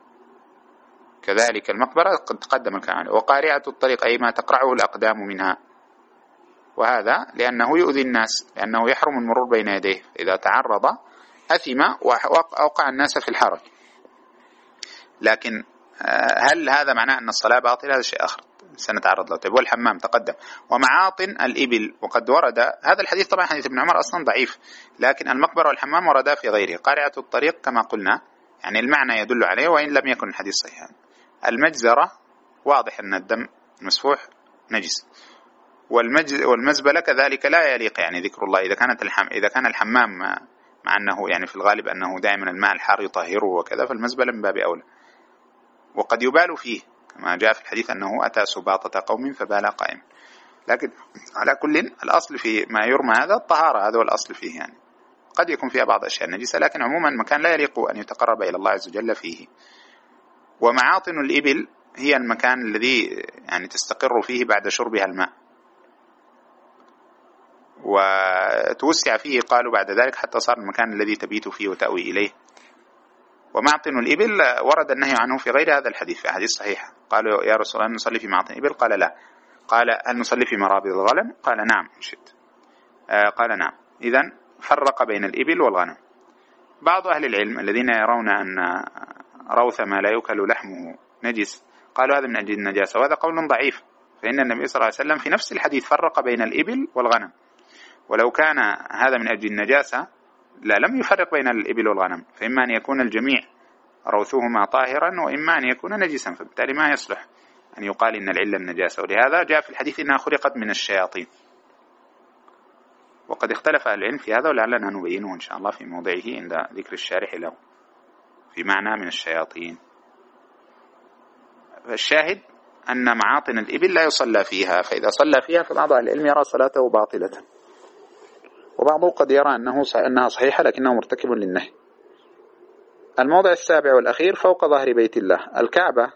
كذلك، المقبرة قد تقدم الكلام. وقارعة الطريق أي ما تقرعه الأقدام منها، وهذا لأنه يؤذي الناس، لأنه يحرم المرور بين يديه، إذا تعرض أثم وأوقع الناس في الحرج. لكن هل هذا معناه أن الصلاة باطلة؟ هذا شيء آخر سنتعرض له. طيب، والحمام تقدم. ومعاطن الإبل، وقد ورد هذا الحديث، طبعا حديث ابن عمر أصلا ضعيف، لكن المقبرة والحمام وردا في غيره. قارعة الطريق كما قلنا يعني المعنى يدل عليه وإن لم يكن الحديث صحيحا. المجزرة واضح أن الدم المسفوح نجس. والمزبلة كذلك لا يليق يعني ذكر الله، إذا كانت الحم إذا كان الحمام مع أنه يعني في الغالب أنه دائما الماء الحار يطهره وكذا، فالمزبلة من باب أولى. وقد يبال فيه كما جاء في الحديث أنه أتى سباطة قوم فبال قائم. لكن على كل الأصل في ما يرمى هذا الطهارة، هذا هو الأصل فيه يعني. قد يكون فيها بعض أشياء نجسة، لكن عموما مكان لا يليق أن يتقرب إلى الله عز وجل فيه. ومعاطن الإبل هي المكان الذي يعني تستقر فيه بعد شربها الماء، وتوسع فيه قالوا بعد ذلك حتى صار المكان الذي تبيت فيه وتأوي إليه. ومعطن الإبل ورد النهي عنه في غير هذا الحديث، في حديث صحيحة. قالوا يا رسول الله نصلي في معطن الإبل؟ قال لا. قال هل نصلي في مرابض الغنم؟ قال نعم شئت. آه قال نعم. إذن فرق بين الإبل والغنم. بعض أهل العلم الذين يرون أن روث ما لا يؤكل لحمه نجس قالوا هذا من أجل النجاسة، وهذا قول ضعيف، فإن النبي صلى الله عليه وسلم في نفس الحديث فرق بين الإبل والغنم، ولو كان هذا من أجل النجاسة لا لم يفرق بين الإبل والغنم، فإما أن يكون الجميع روثهما طاهرا وإما أن يكون نجسا، فبالتالي ما يصلح أن يقال إن العلة النجاسة. ولهذا جاء في الحديث إنها خلقت من الشياطين، وقد اختلف أهل العلم في هذا، ولعلنا نبينه إن شاء الله في موضعه عند ذكر الشارح له في معنى من الشياطين. فالشاهد أن معاطن الإبل لا يصلى فيها، فإذا صلى فيها فبعض أهل العلم يرى صلاته باطلة، وبعضه قد يرى أنه أنها صحيحة لكنه مرتكب للنهي. الموضع السابع والأخير فوق ظهر بيت الله، الكعبة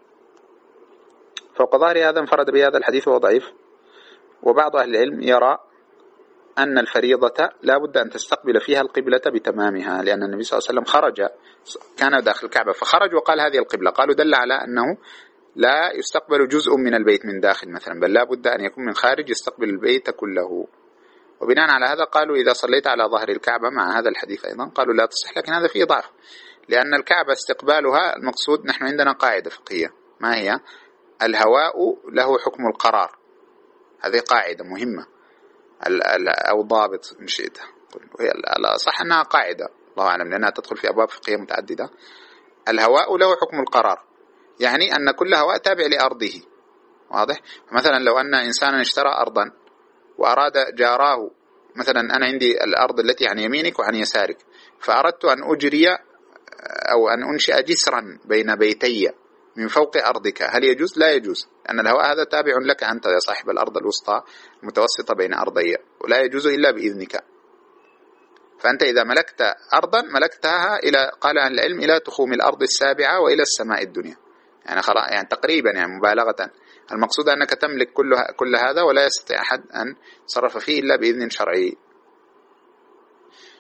فوق ظهر هذا انفرد بهذا الحديث وهو ضعيف. وبعض أهل العلم يرى أن الفريضة لا بد أن تستقبل فيها القبلة بتمامها، لأن النبي صلى الله عليه وسلم خرج، كان داخل الكعبة فخرج وقال هذه القبلة، قالوا دل على أنه لا يستقبل جزء من البيت من داخل مثلا، بل لا بد أن يكون من خارج يستقبل البيت كله. وبناء على هذا قالوا إذا صليت على ظهر الكعبة مع هذا الحديث أيضا قالوا لا تصح، لكن هذا فيه ضعف، لأن الكعبة استقبالها المقصود، نحن عندنا قاعدة فقهية ما هي؟ الهواء له حكم القرار، هذه قاعدة مهمة أو ضابط إن شئت، صح أنها قاعدة الله أعلم لأنها تدخل في أبواب فقهية متعددة. الهواء له حكم القرار، يعني أن كل هواء تابع لأرضه، واضح؟ مثلا لو أن إنسانا اشترى أرضا وأراد جاراه، مثلا أنا عندي الأرض التي عن يمينك وعن يسارك، فأردت أن أجري أو أن أنشئ جسرا بين بيتي من فوق أرضك، هل يجوز؟ لا يجوز، لأن الهواء هذا تابع لك أنت يا صاحب الأرض الوسطى المتوسطة بين أرضي، ولا يجوز إلا بإذنك. فأنت إذا ملكت أرضا ملكتها إلى، قال أهل العلم، إلى تخوم الأرض السابعة وإلى السماء الدنيا، يعني خلاص، يعني تقريبا، يعني مبالغة. المقصود أنك تملك كل كل هذا ولا يستطيع أحد أن يتصرف فيه إلا بإذن شرعي.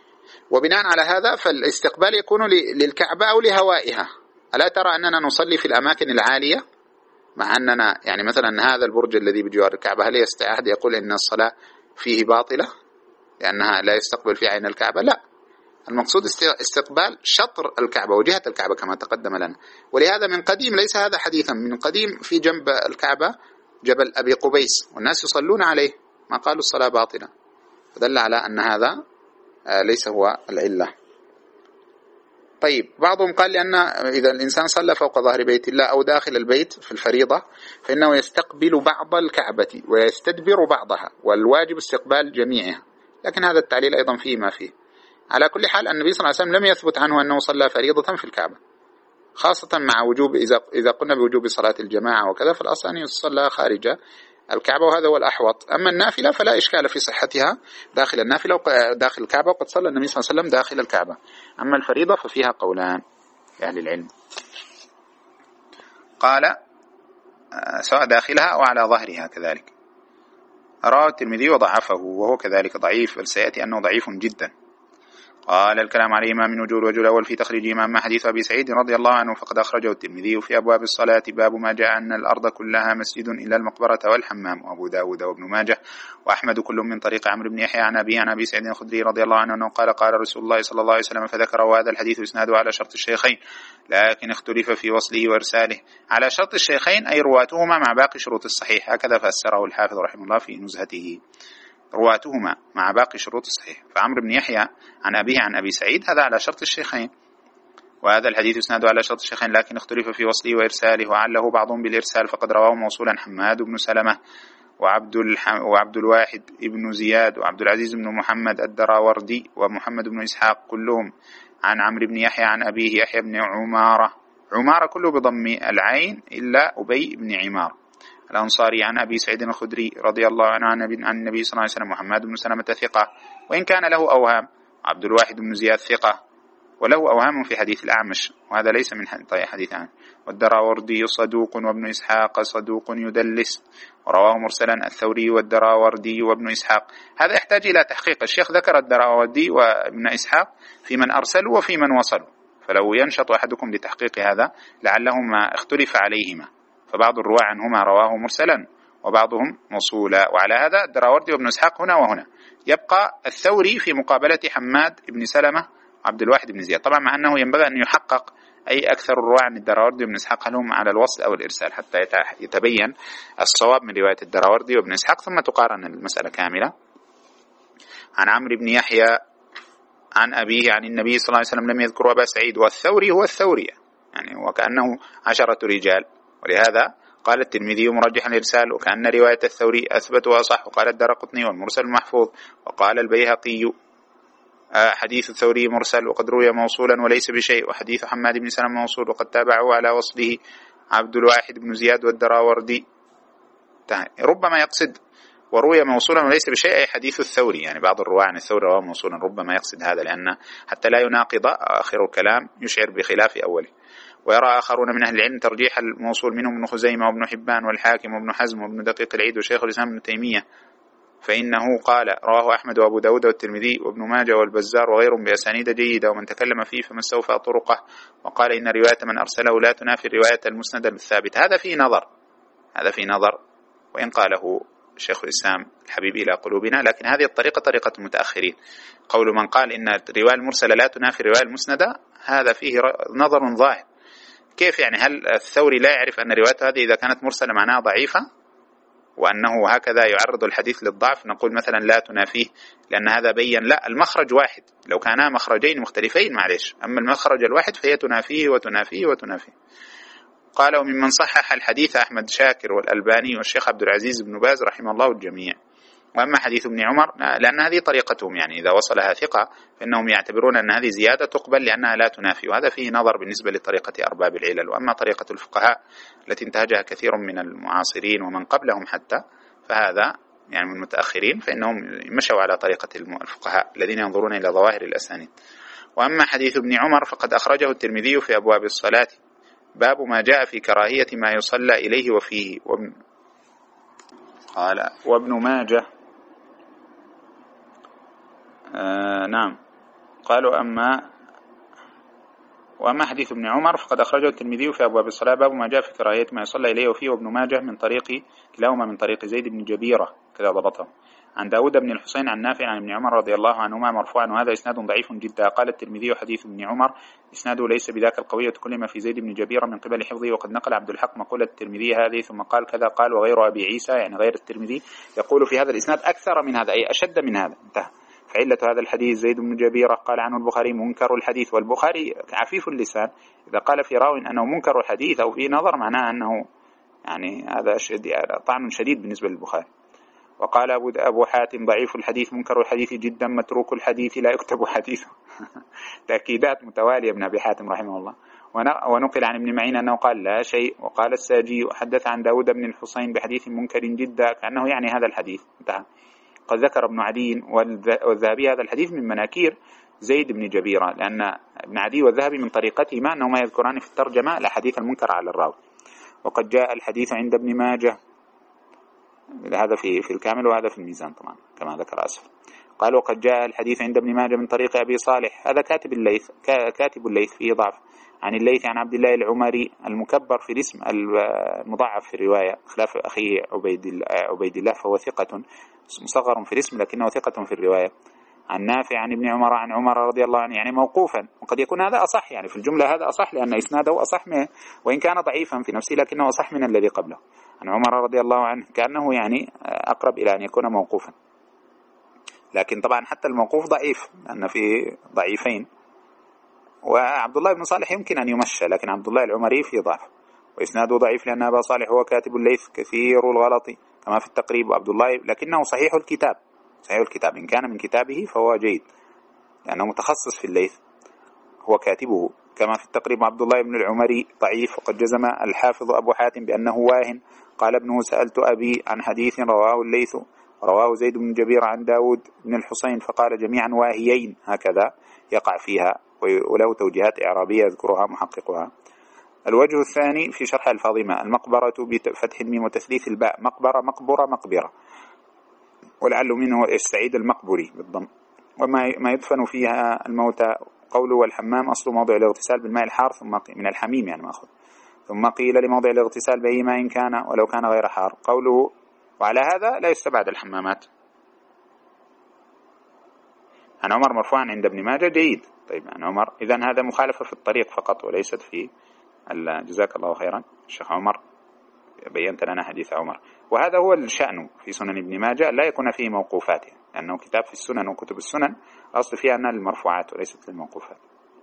وبناء على هذا فالاستقبال يكون للكعبة أو لهوائها. ألا ترى أننا نصلي في الأماكن العالية مع أننا يعني مثلا هذا البرج الذي بجوار الكعبة، هل يستطيع أحد يقول إن الصلاة فيه باطلة لأنها لا يستقبل في عين الكعبة؟ لا، المقصود استقبال شطر الكعبة وجهة الكعبة كما تقدم لنا. ولهذا من قديم، ليس هذا حديثا، من قديم في جنب الكعبة جبل أبي قبيس والناس يصلون عليه، ما قالوا الصلاة باطلة، فدل على أن هذا ليس هو العلة. طيب بعضهم قال لأن إذا الإنسان صلى فوق ظهر بيت الله أو داخل البيت في الفريضة فإنه يستقبل بعض الكعبة ويستدبر بعضها، والواجب استقبال جميعها، لكن هذا التعليل أيضا فيه ما فيه. على كل حال النبي صلى الله عليه وسلم لم يثبت عنه أنه صلى فريضة في الكعبة، خاصة مع وجوب إذا إذا قلنا بوجوب صلاة الجماعة وكذا، فالأصل أن يصلى خارج الكعبة وهذا هو الأحوط. أما النافلة فلا إشكال في صحتها داخل النافلة داخل الكعبة، وقد صلى النبي صلى الله عليه وسلم داخل الكعبة. أما الفريضة ففيها قولان لأهل العلم، قال سواء داخلها أو على ظهرها كذلك. رواه الترمذي وضعفه وهو كذلك ضعيف، بل سيأتي أنه ضعيف جدا. قال الكلام عليهما من وجوه. الوجه الأول في تخريجهما أما حديث أبي سعيد رضي الله عنه فقد أخرجه الترمذي في أبواب الصلاة باب ما جاء أن الأرض كلها مسجد إلا المقبرة والحمام، وأبو داود وابن ماجه وأحمد كل من طريق عمرو بن يحيى عن أبي عن أبي سعيد الخدري رضي الله عنه أنه قال قال رسول الله صلى الله عليه وسلم فذكر هذا الحديث إسناده على شرط الشيخين لكن اختلف في وصله وإرساله. على شرط الشيخين أي رواتهما مع باقي شروط الصحيح، هكذا فسره الحافظ رحمه الله في نزهته، رواتهما مع باقي شروط الصحيح. فعمرو بن يحيى عن أبيه عن أبي سعيد هذا على شرط الشيخين، وهذا الحديث يسنده على شرط الشيخين لكن اختلف في وصله وإرساله، وعله بعضهم بالإرسال فقد رواه موصولا حماد بن سلمة وعبد, الح... وعبد الواحد ابن زياد وعبد العزيز بن محمد الدراوردي ومحمد بن إسحاق كلهم عن عمرو بن يحيى عن أبيه يحيى بن عمارة، عمارة كله بضم العين إلا أبي بن عمار الأنصاري عن أبي سعيد الخدري رضي الله عنه عن النبي صلى الله عليه وسلم. محمد بن سلمة ثقة وإن كان له أوهام، عبد الواحد بن زياد ثقة وله أوهام في حديث الأعمش وهذا ليس من حديث عنه. والدراوردي صدوق وابن إسحاق صدوق يدلس ورواه مرسلا الثوري والدراوردي وابن إسحاق. هذا يحتاج إلى تحقيق، الشيخ ذكر الدراوردي وابن إسحاق في من أرسلوا وفي من وصلوا، فلو ينشط أحدكم لتحقيق هذا لعلهما اختلف عليهما، فبعض الرواة عنهما رواه مرسلا وبعضهم موصولا، وعلى هذا الدراوردي وابن إسحاق هنا وهنا. يبقى الثوري في مقابلة حماد بن سلمة عبد الواحد بن زياد، طبعا مع أنه ينبغي أن يحقق أي أكثر الرواة عن الدراوردي وابن إسحاق هل هم على الوصل أو الإرسال حتى يتبين الصواب من رواية الدراوردي وابن إسحاق، ثم تقارن المسألة كاملة. عن عمرو بن يحيى عن أبيه عن النبي صلى الله عليه وسلم لم يذكر أبا سعيد، والثوري هو الثوري يعني وكأنه عشرة رجال، ولهذا قال الترمذي مرجحا الإرسال وكأن رواية الثوري أثبت وأصح، وقال الدارقطني والمرسل المحفوظ، وقال البيهقي حديث الثوري مرسل وقد روي موصولا وليس بشيء، وحديث حماد بن سلمة موصول وقد تابعه على وصله عبد الواحد بن زياد والدراوردي. ربما يقصد وروي موصولا وليس بشيء أي حديث الثوري، يعني بعض الرواة عن الثوري رواه موصولا، ربما يقصد هذا لأن حتى لا يناقض آخر الكلام يشعر بخلاف أوله. ويرى آخرون من أهل العلم ترجيح الموصول منهم ابن خزيمة وابن حبان والحاكم وابن حزم وابن دقيق العيد وشيخ الإسلام ابن تيمية، فإنه قال رواه أحمد وأبو داود والترمذي وابن ماجه والبزار وغيرهم بأسانيد جيدة، ومن تكلم فيه فما استوفى طرقه، وقال إن رواية من أرسله لا تنافي الرواية المسندة الثابتة. هذا فيه نظر، هذا فيه نظر وإن قاله شيخ الإسلام الحبيب إلى قلوبنا، لكن هذه الطريقة طريقة المتأخرين. قول من قال إن الرواية المرسلة لا تنافي الرواية المسندة هذا فيه نظر ظاهر. كيف يعني؟ هل الثوري لا يعرف أن روايته هذه إذا كانت مرسلة معناها ضعيفة وأنه هكذا يعرض الحديث للضعف؟ نقول مثلا لا تنافيه لأن هذا بين لا المخرج واحد، لو كانا مخرجين مختلفين معلش، أما المخرج الواحد فهي تنافيه وتنافيه وتنافيه. قال وممن صحح الحديث أحمد شاكر والألباني والشيخ عبد العزيز بن باز رحمه الله الجميع. وأما حديث ابن عمر لأن هذه طريقتهم، يعني إذا وصلها ثقة فإنهم يعتبرون أن هذه زيادة تقبل لأنها لا تنافي، وهذا فيه نظر بالنسبة لطريقة أرباب العلل. وأما طريقة الفقهاء التي انتهجها كثير من المعاصرين ومن قبلهم حتى، فهذا يعني من المتأخرين، فإنهم مشوا على طريقة الفقهاء الذين ينظرون إلى ظواهر الأسانيد. وأما حديث ابن عمر فقد أخرجه الترمذي في أبواب الصلاة باب ما جاء في كراهية ما يصلى إليه وفيه. وابن قال وابن ماجه آه نعم قالوا أما وأما حديث ابن عمر فقد أخرجه الترمذي في أبواب الصلاة باب ما جاء في كراهية ما يصلى إليه وفيه وابن ماجه من طريق كلاهما من طريق زيد بن جبيرة كذا ضبطه عن داود بن الحسين عن نافع عن ابن عمر رضي الله عنهما مرفوعا وهذا إسناد ضعيف جدا. قال الترمذي حديث ابن عمر إسناده ليس بذاك القوي كل ما في زيد بن جبيرة من قبل حفظه. وقد نقل عبد الحق مقولة الترمذي هذه ثم قال كذا قال وغير أبي عيسى يعني غير الترمذي يقول في هذا الإسناد أكثر من هذا أي أشد من هذا. انتهى. فعلة هذا الحديث زيد بن جبيرة قال عنه البخاري منكر الحديث والبخاري عفيف اللسان إذا قال في راو أنه منكر الحديث أو في نظر معناه أنه يعني هذا طعن شديد بالنسبة للبخاري. وقال أبو حاتم ضعيف الحديث منكر الحديث جدا متروك الحديث لا يكتب حديثه. تأكيدات متوالية ابن أبي حاتم رحمه الله. ونقل عن ابن معين أنه قال لا شيء. وقال الساجي وحدث عن داود بن الحسين بحديث منكر جدا كأنه يعني هذا الحديث. انتهى. قد ذكر ابن عدي والذهبي هذا الحديث من مناكير زيد بن جبيرة لأن ابن عدي والذهبي من طريقتهما أنهما يذكران في الترجمة الحديث المنكر على الراوي. وقد جاء الحديث عند ابن ماجه هذا في في الكامل وهذا في الميزان طبعا كما ذكر أسفل. قال وقد جاء الحديث عند ابن ماجه من طريق أبي صالح هذا كاتب الليث كاتب الليث فيه ضعف عن الليث عن عبد الله العمري المكبر في الاسم المضاعف في الرواية خلاف أخيه عبيد عبيد الله فهو ثقة مصغر في الاسم لكنه ثقة في الرواية عن نافع عن ابن عمر عن عمر رضي الله عنه يعني موقوفا. وقد يكون هذا أصح يعني في الجملة هذا أصح لأن إسناده أصح منه وإن كان ضعيفا في نفسه لكنه أصح من الذي قبله عن عمر رضي الله عنه كأنه يعني أقرب إلى أن يكون موقوفا. لكن طبعا حتى الموقوف ضعيف لأن في ضعيفين. وعبد الله بن صالح يمكن أن يمشى لكن عبد الله العمري فيه ضعف وإسناده ضعيف لأن أبا صالح هو كاتب الليث كثير الغلط كما في التقريب وعبد الله لكنه صحيح الكتاب صحيح الكتاب إن كان من كتابه فهو جيد لأنه متخصص في الليث هو كاتبه كما في التقريب. عبد الله بن العمري ضعيف. وقد جزم الحافظ أبو حاتم بأنه واهن. قال ابنه سألت أبي عن حديث رواه الليث رواه زيد بن جبير عن داود بن الحسين فقال جميعا واهيين هكذا يقع فيها وله توجيهات إعرابية يذكرها محققها. الوجه الثاني في شرح الفاظمة المقبرة بفتح الميم وتثليث الباء مقبرة مقبرة مقبرة ولعل منه السعيد المقبري بالضم وما ما يدفن فيها الموتى. قوله والحمام أصل موضع الاغتسال بالماء الحار ثم من الحميم يعني مأخذ ثم قيل لموضع الاغتسال بأي ماء كان ولو كان غير حار. قوله وعلى هذا لا يستبعد الحمامات. عن عمر مرفوعا عند ابن ماجه جيد. طيب عن عمر إذن هذا مخالفة في الطريق فقط وليست في جزاك الله خيرا الشيخ عمر بينت لنا حديث عمر. وهذا هو الشأن في سنن ابن ماجه لا يكون فيه موقوفات يعني. لأنه كتاب في السنن وكتب السنن أصل فيها أنها للمرفوعات وليست للموقوفات.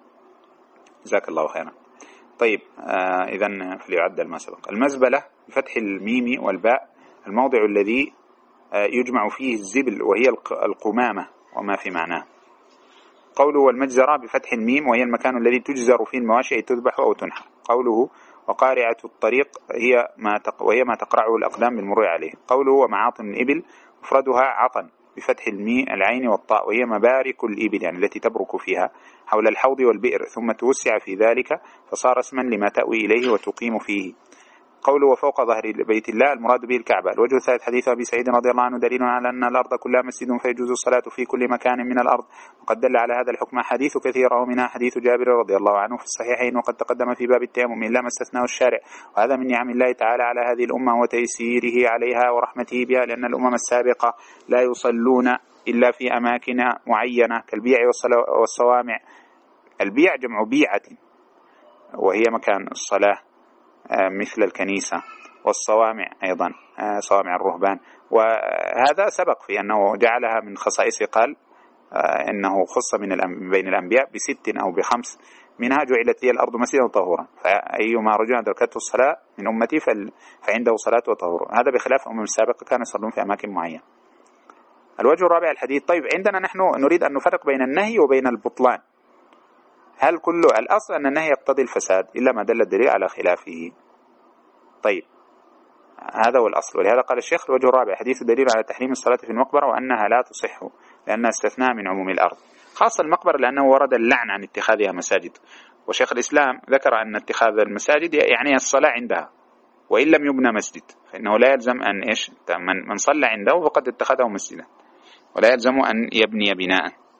جزاك الله خيرا. طيب آه إذن فليعدل ما سبق. المزبلة بفتح الميم والباء الموضع الذي آه يجمع فيه الزبل وهي القمامة وما في معناه. قوله والمجزرة بفتح الميم وهي المكان الذي تجزر فيه المواشي أي تذبح أو تنحر. قوله وقارعة الطريق هي ما تق... وهي ما تقرعه الأقدام بالمرور عليه. قوله ومعاطن الإبل مفردها عطن بفتح الميم العين والطاء وهي مبارك الإبل يعني التي تبرك فيها حول الحوض والبئر ثم توسع في ذلك فصار اسما لما تأوي إليه وتقيم فيه. قوله وفوق ظهر بيت الله المراد به الكعبة. الوجه الثالث حديث أبي سعيد رضي الله عنه دليل على أن الأرض كلها مسجد فيجوز الصلاة في كل مكان من الأرض. وقد دل على هذا الحكم حديث كثيرة ومنها حديث جابر رضي الله عنه في الصحيحين وقد تقدم في باب التيمم إلا ما استثناه الشارع. وهذا من نعم الله تعالى على هذه الأمة وتيسيره عليها ورحمته بها لأن الأمم السابقة لا يصلون إلا في أماكن معينة كالبيع والصوامع. البيع جمع بيعة وهي مكان الصلاة مثل الكنيسة والصوامع أيضا صوامع الرهبان. وهذا سبق في أنه جعلها من خصائصه قال إنه خص من بين الأنبياء بست أو بخمس منها جعلت لي الأرض مسجدا طهورا فأيما رجل أدركته الصلاة من أمتي فعنده صلاة وطهور. هذا بخلاف أمم السابقة كانوا يصلون في أماكن معينة. الوجه الرابع الحديث. طيب عندنا نحن نريد أن نفرق بين النهي وبين البطلان. هل كل الأصل أن النهي يقتضي الفساد إلا ما دل الدليل على خلافه. طيب هذا هو الأصل. ولهذا قال الشيخ الوجه الرابع حديث دليل على تحريم الصلاة في المقبرة وأنها لا تصح لأنها استثناء من عموم الأرض خاصة المقبرة لأنه ورد اللعن عن اتخاذها مساجد. وشيخ الإسلام ذكر أن اتخاذ المساجد يعني الصلاة عندها وإن لم يبنى مسجد فإنه لا يلزم أن إيش من, من صلى عنده فقد اتخذه مسجدا ولا يلزم أن يبني بناء.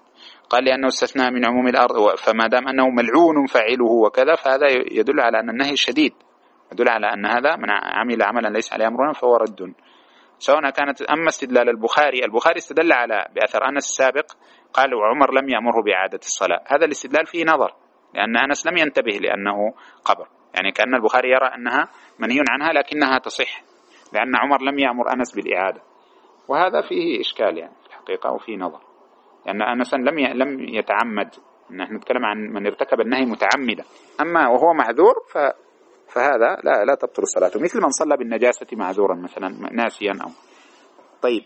قال لأنه استثناء من عموم الأرض، فما دام أنه ملعون فاعله وكذا فهذا يدل على أن النهي شديد، يدل على أن هذا من عمل عملا ليس عليه أمرنا فهو رد. سواء كانت. أما استدلال البخاري، البخاري استدل على بأثر أنس السابق قال وعمر لم يأمره بإعادة الصلاة، هذا الاستدلال فيه نظر لأن أنس لم ينتبه لأنه قبر، يعني كأن البخاري يرى أنها منهي عنها لكنها تصح لأن عمر لم يأمر أنس بالإعادة، وهذا فيه إشكال يعني في الحقيقة وفيه نظر، لأن أنس لم لم يتعمد، نحن نتكلم عن من ارتكب النهي متعمدا، أما وهو معذور ف فهذا لا لا تبطل صلاته، مثل من صلى بالنجاسة معذورا مثلا ناسيا أو. طيب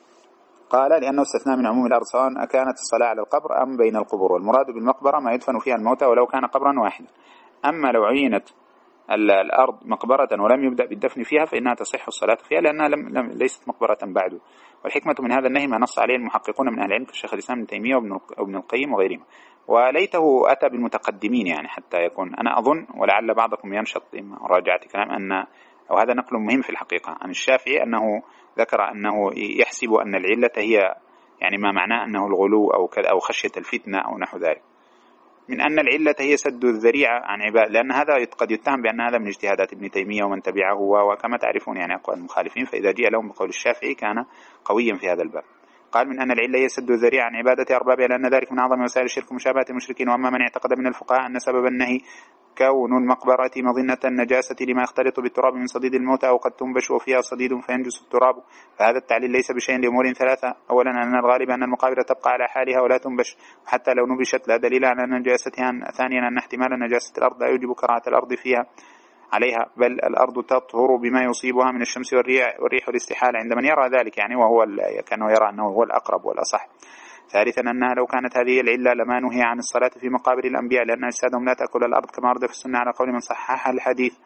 قال لأنه استثناء من عموم الأرض سواء كانت الصلاة على القبر أم بين القبور، والمراد بالمقبرة ما يدفن فيها الموتى ولو كان قبرا واحدا. أما لو عينت الأرض مقبرة ولم يبدأ بالدفن فيها فإنها تصح الصلاة فيها لأنها لم لم ليست مقبرة بعد. والحكمة من هذا النهي ما نص عليه المحققون من أهل العلم كالشيخ الإسلام ابن تيمية وابن القيم وغيرهم، وليته أتى بالمتقدمين يعني حتى يكون. أنا أظن ولعل بعضكم ينشط مراجعة كلام أن أو هذا نقل مهم في الحقيقة عن الشافعي أنه ذكر أنه يحسب أن العلة هي يعني ما معناه أنه الغلو أو كذا أو خشية الفتنة أو نحو ذلك، من أن العلة هي سد الذريعة عن عباد، لأن هذا قد يتهم بأن هذا من اجتهادات ابن تيمية ومن تبعه وكما تعرفون يعني أقوال المخالفين، فإذا جاء لهم بقول الشافعي كان قويا في هذا الباب. قال من أن العلة هي سد الذريعة عن عبادة أربابها لأن ذلك من أعظم وسائل الشرك ومشابهة المشركين. وأما من اعتقد من الفقهاء أن سبب النهي كون المقبرة مظنة النجاسة لما يختلط بالتراب من صديد الموتى أو قد تنبش وفيها صديد فينجس التراب، فهذا التعليل ليس بشيء لأمور ثلاثة. أولا أن الغالب أن المقابر تبقى على حالها ولا تنبش وحتى لو نبشت لا دليل على نجاستها. ثانيا أن احتمال نجاسة الأرض لا يوجب كراهة الأرض فيها عليها، بل الأرض تطهر بما يصيبها من الشمس والريح, والريح والاستحالة عند من يرى ذلك يعني، وهو كانه يرى أنه هو الأقرب والأصح. ثالثا أنها لو كانت هذه العلة لما نهي عن الصلاة في مقابر الأنبياء لأن أجسادهم لا تأكل الأرض كما ورد في السنة على قول من صحح الحديث.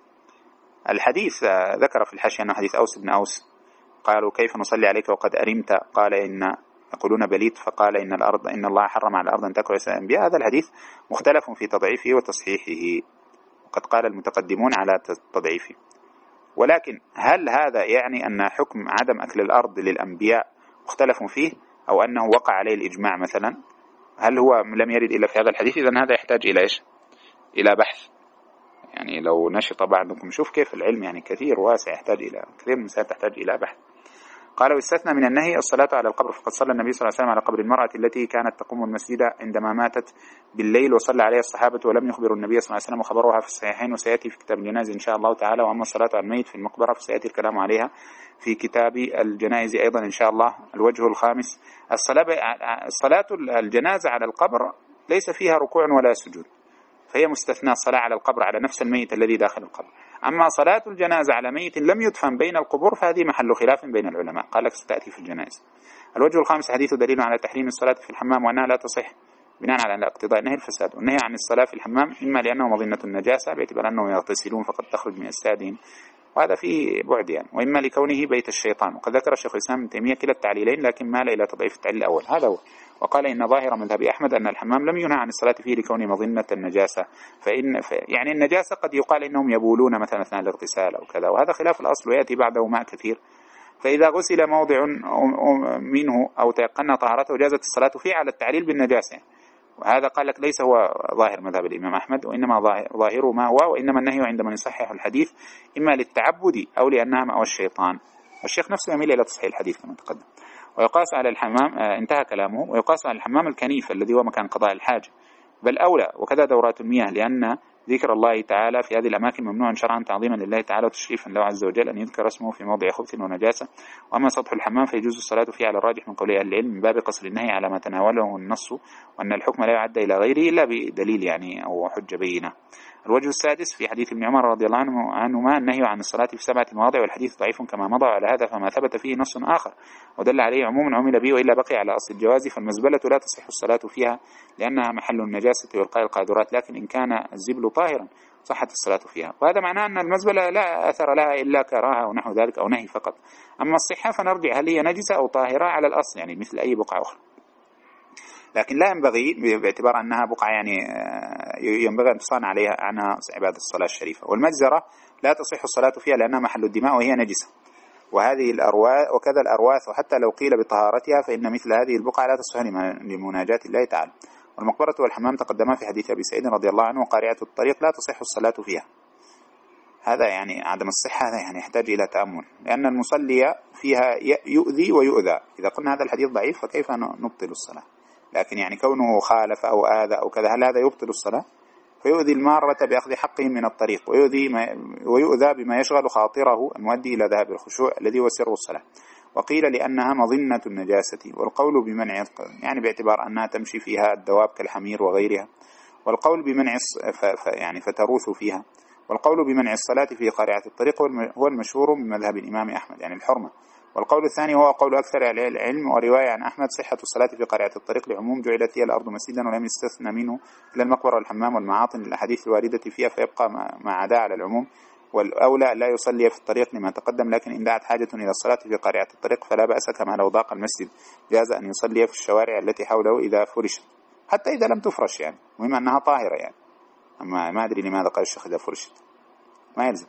الحديث ذكر في الحاشية أنه حديث أوس بن أوس، قالوا كيف نصلي عليك وقد أرمت؟ قال إن يقولون بليت، فقال إن الأرض إن الله حرم على الأرض أن تأكل أجساد الأنبياء. هذا الحديث مختلف في تضعيفه وتصحيحه، وقد قال المتقدمون على تضعيفه. ولكن هل هذا يعني أن حكم عدم أكل الأرض للأنبياء مختلف فيه أو أنه وقع عليه الإجماع مثلا؟ هل هو لم يرد إلا في هذا الحديث؟ إذن هذا يحتاج إلى إيش؟ إلى بحث، يعني لو نشط بعضكم شوف كيف العلم يعني كثير واسع، يحتاج إلى كثير من المسائل تحتاج إلى بحث. قال واستثنى من النهي الصلاة على القبر، فقد صلى النبي صلى الله عليه وسلم على قبر المرأة التي كانت تقوم المسجد عندما ماتت بالليل وصلى عليها الصحابة ولم يخبروا النبي صلى الله عليه وسلم، وخبروها في الصحيحين وسيأتي في كتاب الجنائز إن شاء الله تعالى. وأما الصلاة على الميت في المقبرة فسيأتي الكلام عليها في كتاب الجنائز أيضا إن شاء الله. الوجه الخامس الصلاة الصلاة الجنازة على القبر ليس فيها ركوع ولا سجود، فهي مستثنى الصلاة على القبر على نفس الميت الذي داخل القبر. أما صلاة الجنازة على ميت لم يدفن بين القبور فهذه محل خلاف بين العلماء، قال لك ستأتي في الجنائز. الوجه الخامس حديث دليل على تحريم الصلاة في الحمام وأنها لا تصح بناء على اقتضاء نهي الفساد. والنهي عن الصلاة في الحمام إما لأنه مظنة النجاسة باعتبار أنهم يغتسلون فقد تخرج من أجسادهم وهذا فيه بعد يعني، وإما لكونه بيت الشيطان. وقد ذكر الشيخ الإسلام ابن تيمية كلا التعليلين لكن مال إلى تضعيف التعليل الأول، هذا هو. وقال إن ظاهر مذهب أحمد أن الحمام لم ينهى عن الصلاة فيه لكونه مظنة النجاسة، فإن ف... يعني النجاسة قد يقال إنهم يبولون مثلا أثناء الاغتسال أو كذا، وهذا خلاف الأصل ويأتي بعده ماء كثير، فإذا غسل موضع منه أو تيقن طهارته جازت الصلاة فيه على التعليل بالنجاسة. وهذا قال لك ليس هو ظاهر مذهب الإمام أحمد، وإنما ظاهره ما هو، وإنما النهي عند من يصحح الحديث إما للتعبد أو لأنها مأوى الشيطان، والشيخ نفسه يميل إلى تصحيح الحديث كما تقدم. ويقاس على الحمام آه انتهى كلامه، ويقاس على الحمام الكنيف الذي هو مكان قضاء الحاجة بل أولى، وكذا دورات المياه، لأن ذكر الله تعالى في هذه الأماكن ممنوع شرعا تعظيما لله تعالى وتشريفا له عز وجل أن يذكر اسمه في موضع خبث ونجاسة. وأما سطح الحمام فيجوز الصلاة فيه على الراجح من قول أهل العلم من باب قصر النهي على ما تناوله النص، وأن الحكم لا يعد إلى غيره إلا بدليل يعني أو حجة بينة. الوجه السادس في حديث ابن عمر رضي الله عنه عنهما النهي عن الصلاة في سبعة مواضع، والحديث ضعيف كما مضى، على هذا فما ثبت فيه نص آخر ودل عليه عموم عمل به وإلا بقي على أصل الجواز، فالمزبلة لا تصح الصلاة فيها لأنها محل النجاسة والقاء القاذورات، لكن إن كان الزبل طاهرا صحت الصلاة فيها. وهذا معناه أن المزبلة لا أثر لها إلا كراهة ونحو ذلك أو نهي فقط. أما الصحة فنرجع هل هي نجسة أو طاهرة على الأصل يعني مثل أي بقعة أخرى، لكن لا ينبغي باعتبار أنها بقعة يعني ينبغي أن تصان عليها عنها عبادة الصلاة الشريفة. والمجزرة لا تصح الصلاة فيها لأنها محل الدماء وهي نجسة، وهذه الأرواث وكذا الأرواث، وحتى لو قيل بطهارتها فإن مثل هذه البقعة لا تصلح لمناجاة الله تعالى. والمقبرة والحمام تقدما في حديث أبي سعيد رضي الله عنه، وقارعة الطريق لا تصح الصلاة فيها. هذا يعني عدم الصحة، هذا يعني يحتاج إلى تأمل، لأن المصلي فيها يؤذي ويؤذى. إذا قلنا هذا الحديث ضعيف فكيف نبطل الصلاة؟ لكن يعني كونه خالف أو آذى أو كذا، هل هذا يبطل الصلاة؟ فيؤذي المارة بأخذ حقهم من الطريق، ويؤذي ما ويؤذى بما يشغل خاطره المؤدي إلى ذهاب الخشوع الذي هو سر الصلاة. وقيل لأنها مظنة النجاسة، والقول بمنع يعني باعتبار أنها تمشي فيها الدواب كالحمير وغيرها، والقول بمنع ف يعني فتروث فيها، والقول بمنع الصلاة في قارعة الطريق هو المشهور من مذهب الإمام أحمد يعني الحرمة. والقول الثاني هو قول أكثر العلم، ورواية عن أحمد صحة الصلاة في قارعة الطريق لعموم جعلت هي الأرض مسجدا ولم يستثنى منه إلا المقبرة والحمام والمعاطن للأحاديث الواردة فيها، فيبقى ما عدا على العموم. والأولى لا يصلي في الطريق لما تقدم، لكن إن دعت حاجة إلى الصلاة في قارعة الطريق فلا بأس، كما لو ضاق المسجد جاز أن يصلي في الشوارع التي حوله إذا فرشت، حتى إذا لم تفرش يعني، مهم أنها طاهرة يعني. أما ما أدري لماذا قال الشيخ إذا فرشت، ما يلزم.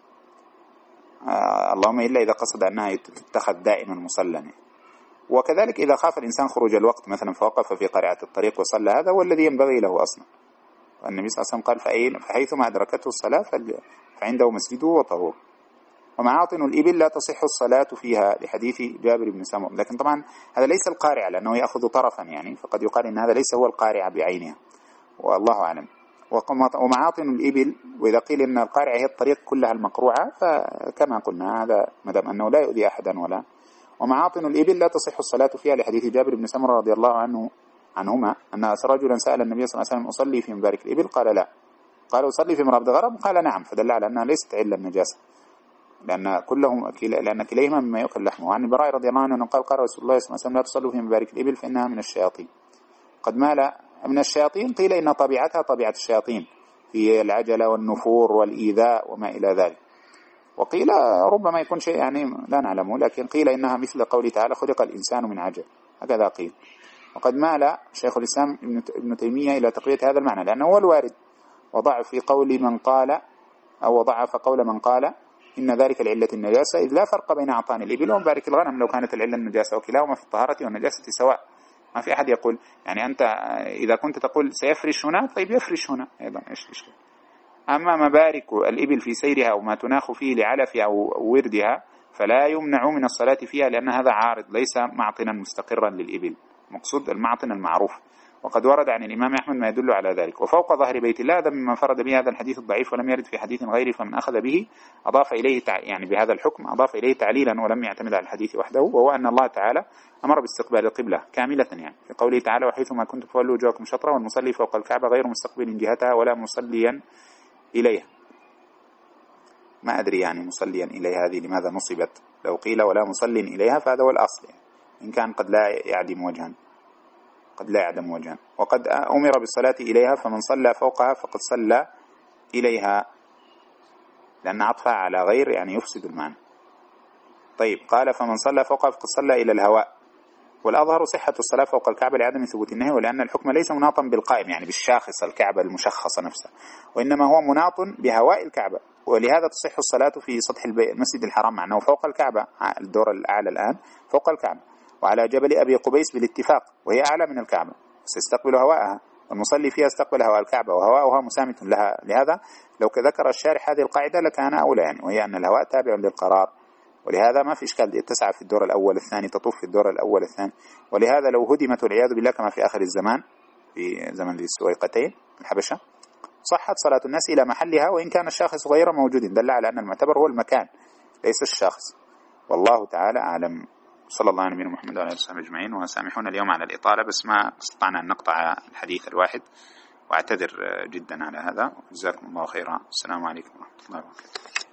آه اللهم إلا إذا قصد أنها تتخذ دائما مصلى يعني. وكذلك إذا خاف الإنسان خروج الوقت مثلا فوقف في قارعة الطريق وصلى، هذا هو الذي ينبغي له أصلا. النبي صلى الله عليه وسلم قال فأين فحيثما أدركته الصلاة فعنده مسجده وطهور. ومعاطن الإبل لا تصح الصلاة فيها لحديث جابر بن سمرة، لكن طبعا هذا ليس القارعة لأنه يأخذ طرفا يعني، فقد يقال إن هذا ليس هو القارعة بعينها، والله أعلم. ومعاطن الإبل، وإذا قيل إن القارعة هي الطريق كلها المقروعة فكما قلنا هذا مدام أنه لا يؤذي أحدا ولا. ومعاطن الإبل لا تصح الصلاة فيها لحديث جابر بن سمرة رضي الله عنه عنهما أن رجلا سأل النبي صلى الله عليه وسلم أصلي في مبارك الإبل؟ قال لا. قال أصلي في مرابض غرب؟ قال نعم. فدل على أنها ليست علة النجاسة، لأن كلهم لأن كليهما مما يؤكل لحمه. وعن البراء رضي الله عنه قال قال رسول الله صلى الله عليه وسلم لا تصلوا في مبارك الإبل فإنها من الشياطين. قد مال من الشياطين، قيل إن طبيعتها طبيعة الشياطين في العجلة والنفور والإيذاء وما إلى ذلك، وقيل ربما يكون شيء يعني لا نعلمه، لكن قيل إنها مثل قوله تعالى خلق الإنسان من عجل، هكذا قيل. وقد مال شيخ الإسلام ابن تيمية إلى تقوية هذا المعنى، لأنه هو الوارد، وضعف في قول من قال أو ضعف قول من قال إن ذلك العلة النجاسة، إذ لا فرق بين أعطان الإبل ومبارك الغنم لو كانت العلة النجاسة، وكلاهما في الطهارة والنجاسة سواء. ما في أحد يقول يعني أنت إذا كنت تقول سيفرش هنا طيب يفرش هنا أيضا، إيش الإشكال؟ أما مبارك الإبل في سيرها وما تناخ فيه لعلفها أو وردها فلا يمنع من الصلاة فيها، لأن هذا عارض ليس معطنا مستقرا للإبل، مقصود المعطن المعروف. وقد ورد عن الإمام أحمد ما يدل على ذلك. وفوق ظهر بيت الله هذا مما فرد به هذا الحديث الضعيف ولم يرد في حديث غيره، فمن أخذ به أضاف إليه تع... يعني بهذا الحكم أضاف إليه تعليلا ولم يعتمد على الحديث وحده، وهو أن الله تعالى أمر باستقبال القبلة كاملة يعني، في قوله تعالى وحيثما كنتم فولوا وجوهكم شطرة والمصلي فوق الكعبة غير مستقبل جهتها ولا مصليا إليها. ما أدري يعني مصليا إليها هذه لماذا نصبت؟ لو قيل ولا مصل إليها فهذا هو الأصل يعني. إن كان قد لا يعدم وجها قد لا يعدم وجها. وقد أمر بالصلاة إليها فمن صلى فوقها فقد صلى إليها، لأن عطفها على غير يعني يفسد المعنى. طيب قال فمن صلى فوقها فقد صلى إلى الهواء. والأظهر صحة الصلاة فوق الكعبة لعدم ثبوت النهي، ولأن الحكم ليس مناطا بالقائم يعني بالشاخص الكعبة المشخصة نفسها، وإنما هو مناط بهواء الكعبة، ولهذا تصح الصلاة في سطح المسجد الحرام مع أنه فوق الكعبة، الدور الأعلى الآن فوق الكعبة، وعلى جبل أبي قبيس بالاتفاق وهي أعلى من الكعبة سيستقبل هواءها، والمصلي فيها استقبل هواء الكعبة وهواءها مسامت لها. لهذا لو ذكر الشارح هذه القاعدة لكان أولى يعني، وهي أن الهواء تابع للقرار، ولهذا ما في إشكال تسعى في الدور الأول الثاني تطوف في الدور الأول الثاني. ولهذا لو هدمت والعياذ بالله كما في آخر الزمان في زمن ذي السويقتين الحبشة صحت صلاة الناس إلى محلها وإن كان الشاخص غير موجود، دل على أن المعتبر هو المكان ليس الشخص. والله تعالى أعلم. صلى الله على نبينا محمد وعلى آله وصحبه أجمعين. وسامحونا اليوم على الإطالة، بس ما استطعنا أن نقطع الحديث الواحد، واعتذر جدا على هذا. جزاكم الله خيرا. السلام عليكم ورحمة الله وبركاته.